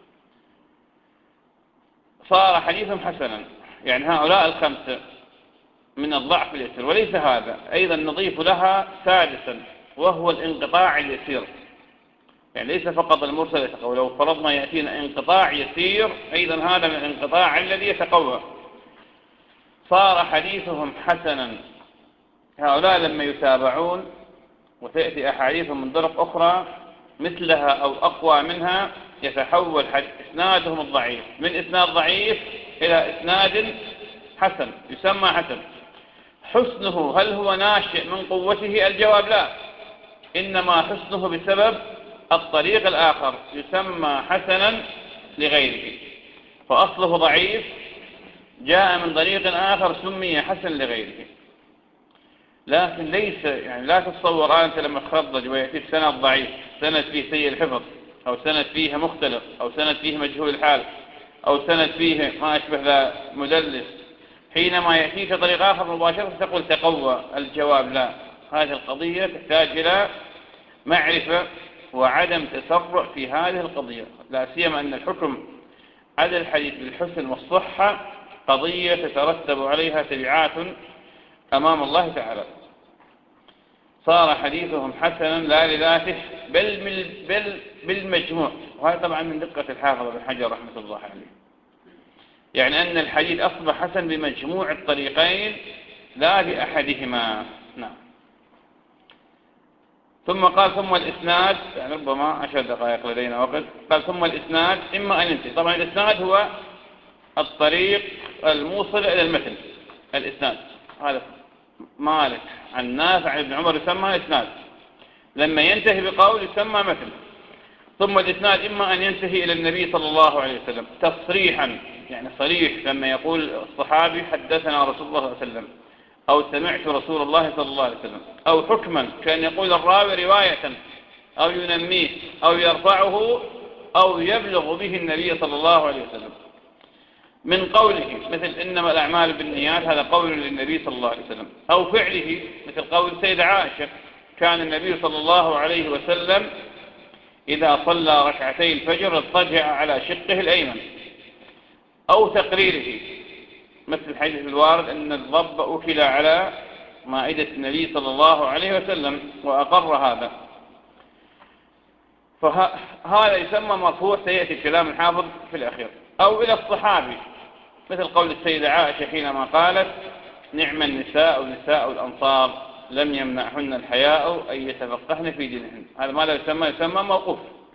صار حديثهم حسنا. يعني هؤلاء الخمسة من الضعف اليسير. وليس هذا، أيضا نضيف لها سادسا وهو الانقطاع اليسير. يعني ليس فقط المرسل يتقوى، لو فرضنا يأتينا انقطاع يسير أيضا هذا من الانقطاع الذي يتقوى، صار حديثهم حسنا. هؤلاء لما يتابعون وتأتي أحاديثهم من طرق أخرى مثلها أو أقوى منها يتحول إسنادهم الضعيف من إسناد ضعيف إلى إسناد حسن، يسمى حسن. حسنه هل هو ناشئ من قوته؟ الجواب لا، إنما حسنه بسبب الطريق الآخر يسمى حسنا لغيره، فأصله ضعيف جاء من طريق آخر سمي حسن لغيره. لكن ليس يعني لا تتصور أنت لما تخرج ويأتيك سند ضعيف، سند فيه سيء الحفظ أو سند فيه مختلط أو سند فيه مجهول الحال أو سند فيه ما أشبه ذا مدلس حينما يأتيك طريق آخر مباشرة تقول تقوى الجواب. لا، هذه القضية تحتاج إلى معرفة وعدم تسرع في هذه القضية، لا سيما أن الحكم على الحديث بالحسن والصحة قضية تترتب عليها تبعات أمام الله تعالى. صار حديثهم حسنا لا لذاته بل بالمجموع، وهذا طبعا من دقة الحافظ ابن حجر رحمة الله عليه، يعني أن الحديث أصبح حسن بمجموع الطريقين لا بأحدهما. نعم. ثم قال ثم الإسناد، يعني ربما 10 دقائق لدينا وقت. قال ثم الإسناد إما أن ينتهي. طبعا الإسناد هو الطريق الموصل إلى المتن. الإسناد هذا مالك عن نافع عن ابن عمر يسمى إسناد، لما ينتهي بقول يسمى متن. ثم الإسناد إما أن ينتهي إلى النبي صلى الله عليه وسلم تصريحا، يعني صريح لما يقول الصحابي حدثنا رسول الله صلى الله عليه وسلم أو سمعت رسول الله صلى الله عليه وسلم، أو حكما كان يقول الراوي رواية أو ينميه أو يرفعه أو يبلغ به النبي صلى الله عليه وسلم من قوله، مثل إنما الأعمال بالنيات، هذا قول للنبي صلى الله عليه وسلم، أو فعله مثل قول السيدة عائشة كان النبي صلى الله عليه وسلم إذا صلى ركعتي الفجر اضطجع على شقه الأيمن، أو تقريره مثل الحديث الوارد أن الضب أكل على مائدة النبي صلى الله عليه وسلم وأقر هذا، فهذا يسمى مرفوع، سيأتي كلام الحافظ في الأخير. أو إلى الصحابي مثل قول السيدة عائشة حينما قالت نعم النساء أو نساء الأنصار لم يمنعهن الحياء أن يتفقهن في دينهن، هذا ماذا يسمى موقوف.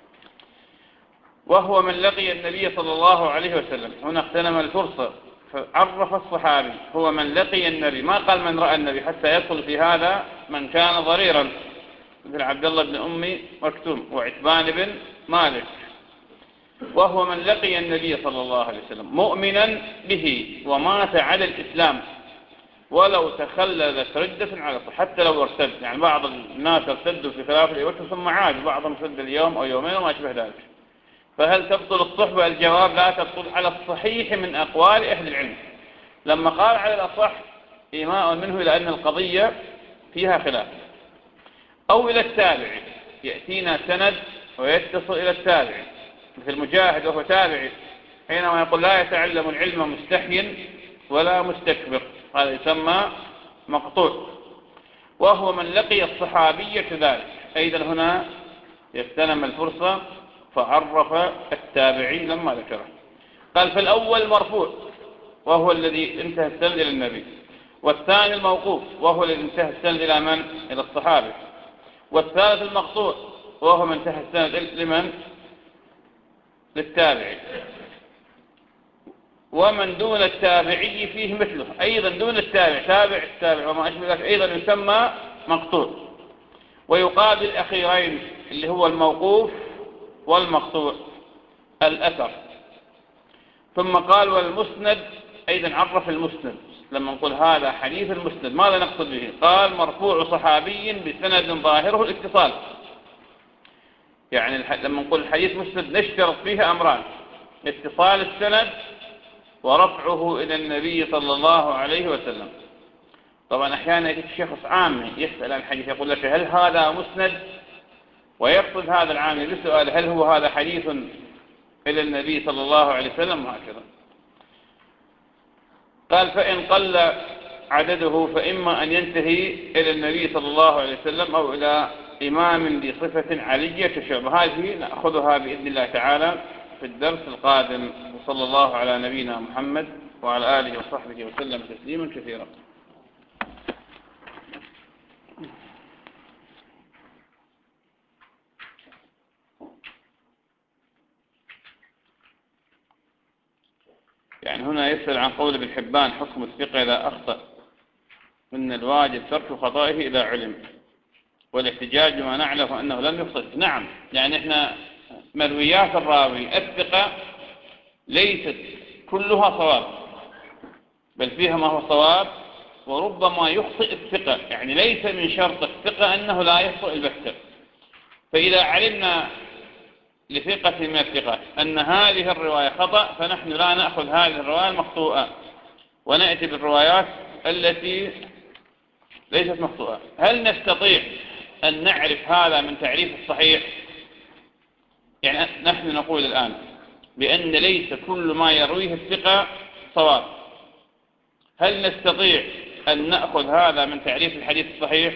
وهو من لقي النبي صلى الله عليه وسلم، هنا اغتنم الفرصة فعرف الصحابي هو من لقي النبي، ما قال من رأى النبي حتى يدخل في هذا من كان ضريرا مثل عبد الله بن أم مكتوم وعتبان بن مالك. وهو من لقي النبي صلى الله عليه وسلم مؤمنا به ومات على الإسلام ولو تخللت ردة على الصحة، حتى لو ارتد، يعني بعض الناس ارتدوا في خلاف الإيوة ثم عادوا، بعضهم ارتد اليوم أو يومين وما أشبه ذلك، فهل تبطل الصحبة؟ الجواب لا تبطل على الصحيح من أقوال أهل العلم. لما قال على الأصح إيماء منه إلى أن القضية فيها خلاف. أو إلى التابع، يأتينا سند ويتصل إلى التابع مثل مجاهد وهو تابعي حينما يقول لا يتعلم العلم مستحي ولا مستكبر، هذا يسمى مقطوع. وهو من لقي الصحابية كذلك، أيضا هنا يغتنم الفرصة فعرف التابعي لما ذكره. قال فالأول مرفوع وهو الذي انتهى السند إلى النبي، والثاني الموقوف وهو الذي انتهى السند إلى من؟ إلى الصحابي، والثالث المقطوع وهو من انتهى السند لمن؟ للتابعي. ومن دون التابعي فيه مثله، أيضا دون التابع، تابع التابع وما أشبه ذلك أيضا يسمى مقطوع. ويقابل الأخيرين اللي هو الموقوف والمقطوع الأثر. ثم قال والمسند، أيضا عرف المسند، لما نقول هذا حديث المسند ماذا نقصد به؟ قال مرفوع صحابي بسند ظاهره الاتصال، يعني لما نقول الحديث مسند نشترط فيه أمران: اتصال السند ورفعه إلى النبي صلى الله عليه وسلم. طبعا أحيانا يجد شخص عامي يسأل عن الحديث يقول لك هل هذا مسند، ويقصد هذا العامي بسؤال هل هو هذا حديث إلى النبي صلى الله عليه وسلم، وهكذا. قال فإن قل عدده فإما أن ينتهي إلى النبي صلى الله عليه وسلم أو إلى إمام بصفة علية كشعبة. هذه نأخذها بإذن الله تعالى في الدرس القادم، وصلى الله على نبينا محمد وعلى آله وصحبه وسلم تسليما كثيرا. يعني هنا يسأل عن قول ابن حبان حكم الثقة إذا أخطأ من الواجب ترك خطائه إذا علم، والاحتجاج بما نعلم أنه لم يخطئ. نعم، يعني إحنا مرويات الراوي الثقة ليست كلها صواب، بل فيها ما هو صواب، وربما يخطئ الثقة، يعني ليس من شرط الثقة أنه لا يخطئ البتة. فإذا علمنا لثقة من الثقات أن هذه الرواية خطأ فنحن لا نأخذ هذه الرواية المخطوءة، ونأتي بالروايات التي ليست مخطوئة. هل نستطيع أن نعرف هذا من تعريف الصحيح؟ يعني نحن نقول الآن بأن ليس كل ما يرويه الثقة صواب. هل نستطيع أن نأخذ هذا من تعريف الحديث الصحيح؟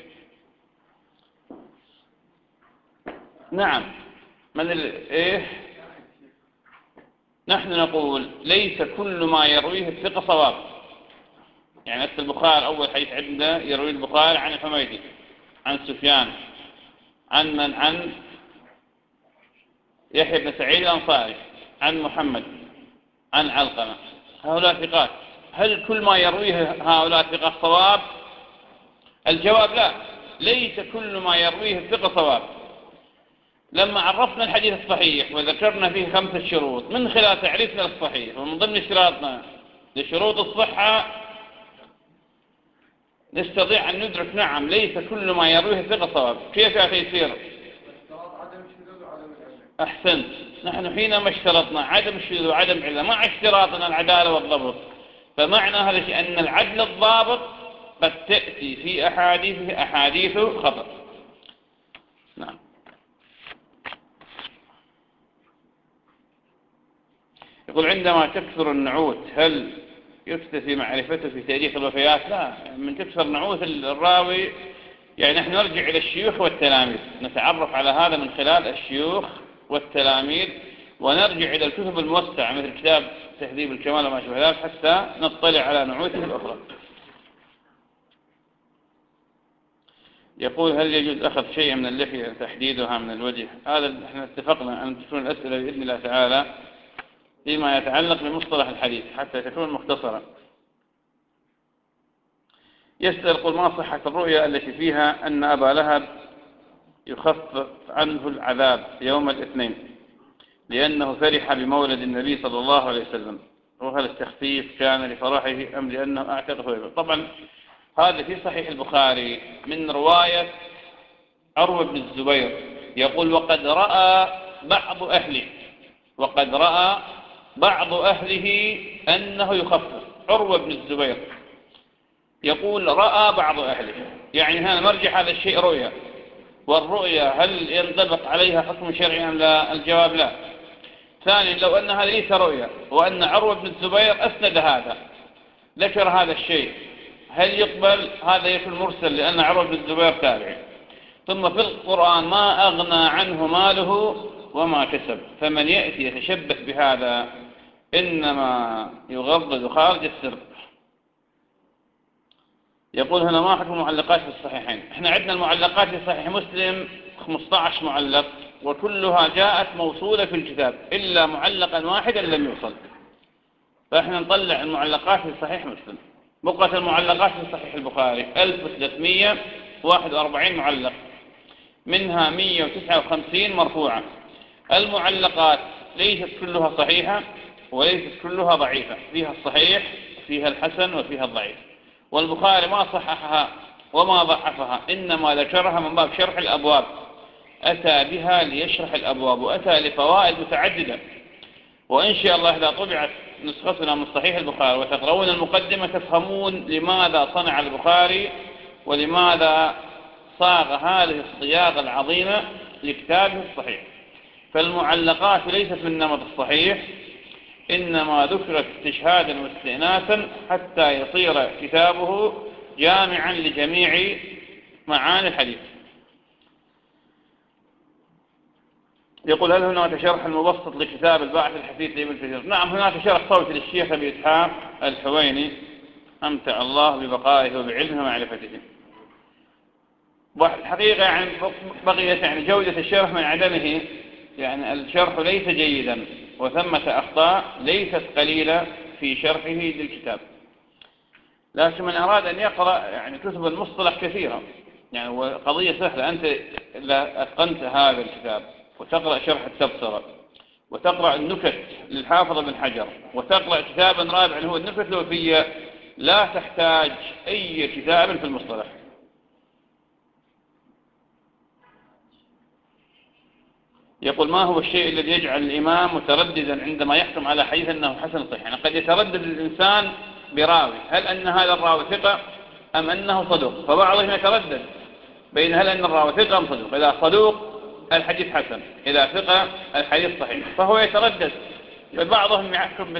نعم. إيه؟ نحن نقول ليس كل ما يرويه الثقة صواب. يعني البخاري أول حديث عندنا يروي البخاري عن الحميدي عن سفيان عن يحيى بن سعيد الأنصاري عن محمد عن علقمة. هؤلاء ثقات. هل كل ما يرويه هؤلاء ثقة صواب؟ الجواب لا، ليس كل ما يرويه الثقة صواب. لما عرفنا الحديث الصحيح وذكرنا فيه 5 شروط من خلال تعريفنا للصحيح، ومن ضمن اشتراطنا لشروط الصحة نستطيع أن ندرك نعم ليس كل ما يرويه الثقة صواب. كيف يا أخي يصير؟ أحسنت. نحن حينما اشترطنا عدم الشذوذ وعدم العلة مع اشتراطنا العدالة والضبط، فمعنى هذا الشيء أن العدل الضابط قد تأتي في أحاديثه أحاديث خطأ. نعم. يقول عندما تكثر النعوت هل يكتفي معرفته في تاريخ الوفيات؟ لا، من تكثر نعوت الراوي يعني نحن نرجع إلى الشيوخ والتلاميذ، نتعرف على هذا من خلال الشيوخ والتلاميذ، ونرجع إلى الكتب الموسعة مثل كتاب تهذيب الكمال وما شابه ذلك حتى نطلع على نعوته الأخرى. يقول هل يجوز أخذ شيء من اللحية تحديدها من الوجه؟ هذا احنا اتفقنا أن تكون الأسئلة بإذن الله تعالى فيما يتعلق بمصطلح الحديث حتى تكون مختصرة. يسأل قل ما صحة الرؤيا التي فيها أن أبا لهب يخفف عنه العذاب يوم الاثنين لأنه فرح بمولد النبي صلى الله عليه وسلم، وهل التخفيف كان لفرحه أم لأنه أعتقه؟ طبعا هذا في صحيح البخاري من رواية عروة بن الزبير يقول وقد رأى بعض أهله أنه يخفف. عروة بن الزبير يقول رأى بعض أهله، يعني هذا مرجع هذا الشيء رؤيا، والرؤيا هل ينطبق عليها حكم شرعي أم لا؟ الجواب لا. ثانيا لو أن هذا ليس رؤيا وأن عروة بن الزبير أسند هذا ذكر هذا الشيء، هل يقبل؟ هذا يكون مرسل لأن عروة بن الزبير تابعي. ثم في القرآن ما أغنى عنه ماله وما كسب، فمن يأتي يتشبث بهذا إنما يغض خارج السر. يقول هنا ما حكم المعلقات في الصحيحين؟ احنا عندنا المعلقات في صحيح مسلم 15 معلق وكلها جاءت موصولة في الكتاب إلا معلقا واحدا لم يوصل، فاحنا نطلع المعلقات في صحيح مسلم. بقت المعلقات في صحيح البخاري 1341 معلق، منها 159 مرفوعة. المعلقات ليست كلها صحيحة وليست كلها ضعيفة، فيها الصحيح وفيها الحسن وفيها الضعيف، والبخاري ما صححها وما ضعفها، إنما ذكرها من باب شرح الأبواب، أتى بها ليشرح الأبواب وأتى لفوائد متعددة. وإن شاء الله إذا طبعت نسختنا من صحيح البخاري وتقرؤون المقدمة تفهمون لماذا صنع البخاري ولماذا صاغ هذه الصياغة العظيمة لكتابه الصحيح. فالمعلقات ليست من نمط الصحيح، إنما ذكرت استشهادا واستئناسا حتى يصير كتابه جامعا لجميع معاني الحديث. يقول هل هناك شرح المبسط لكتاب الباعث الحثيث لابن كثير؟ نعم هناك شرح صوتي للشيخ أبي إسحاق الحويني أمتع الله ببقائه وبعلمه ومعرفته. والحقيقة يعني بقيت يعني جودة الشرح من عدمه، يعني الشرح ليس جيدا وثمة أخطاء ليست قليلة في شرحه للكتاب، لكن من أراد أن يقرأ يعني كتب المصطلح كثيرة، يعني وقضية سهلة. أنت إذا أتقنت هذا الكتاب وتقرأ شرح التبصرة وتقرأ النكت للحافظ بن حجر وتقرأ كتابا رابعا هو النكت الوفية، لا تحتاج أي كتاب في المصطلح. يقول ما هو الشيء الذي يجعل الإمام مترددا عندما يحكم على حديث أنه حسن صحيح؟ يعني قد يتردد الإنسان براوي، هل أن هذا الراوي ثقة أم أنه صدوق؟ فبعضهم يتردد بين هل أن الراوي ثقة أم صدوق. إذا صدوق الحديث حسن، إذا ثقة الحديث صحيح، فهو يتردد. فبعضهم يحكم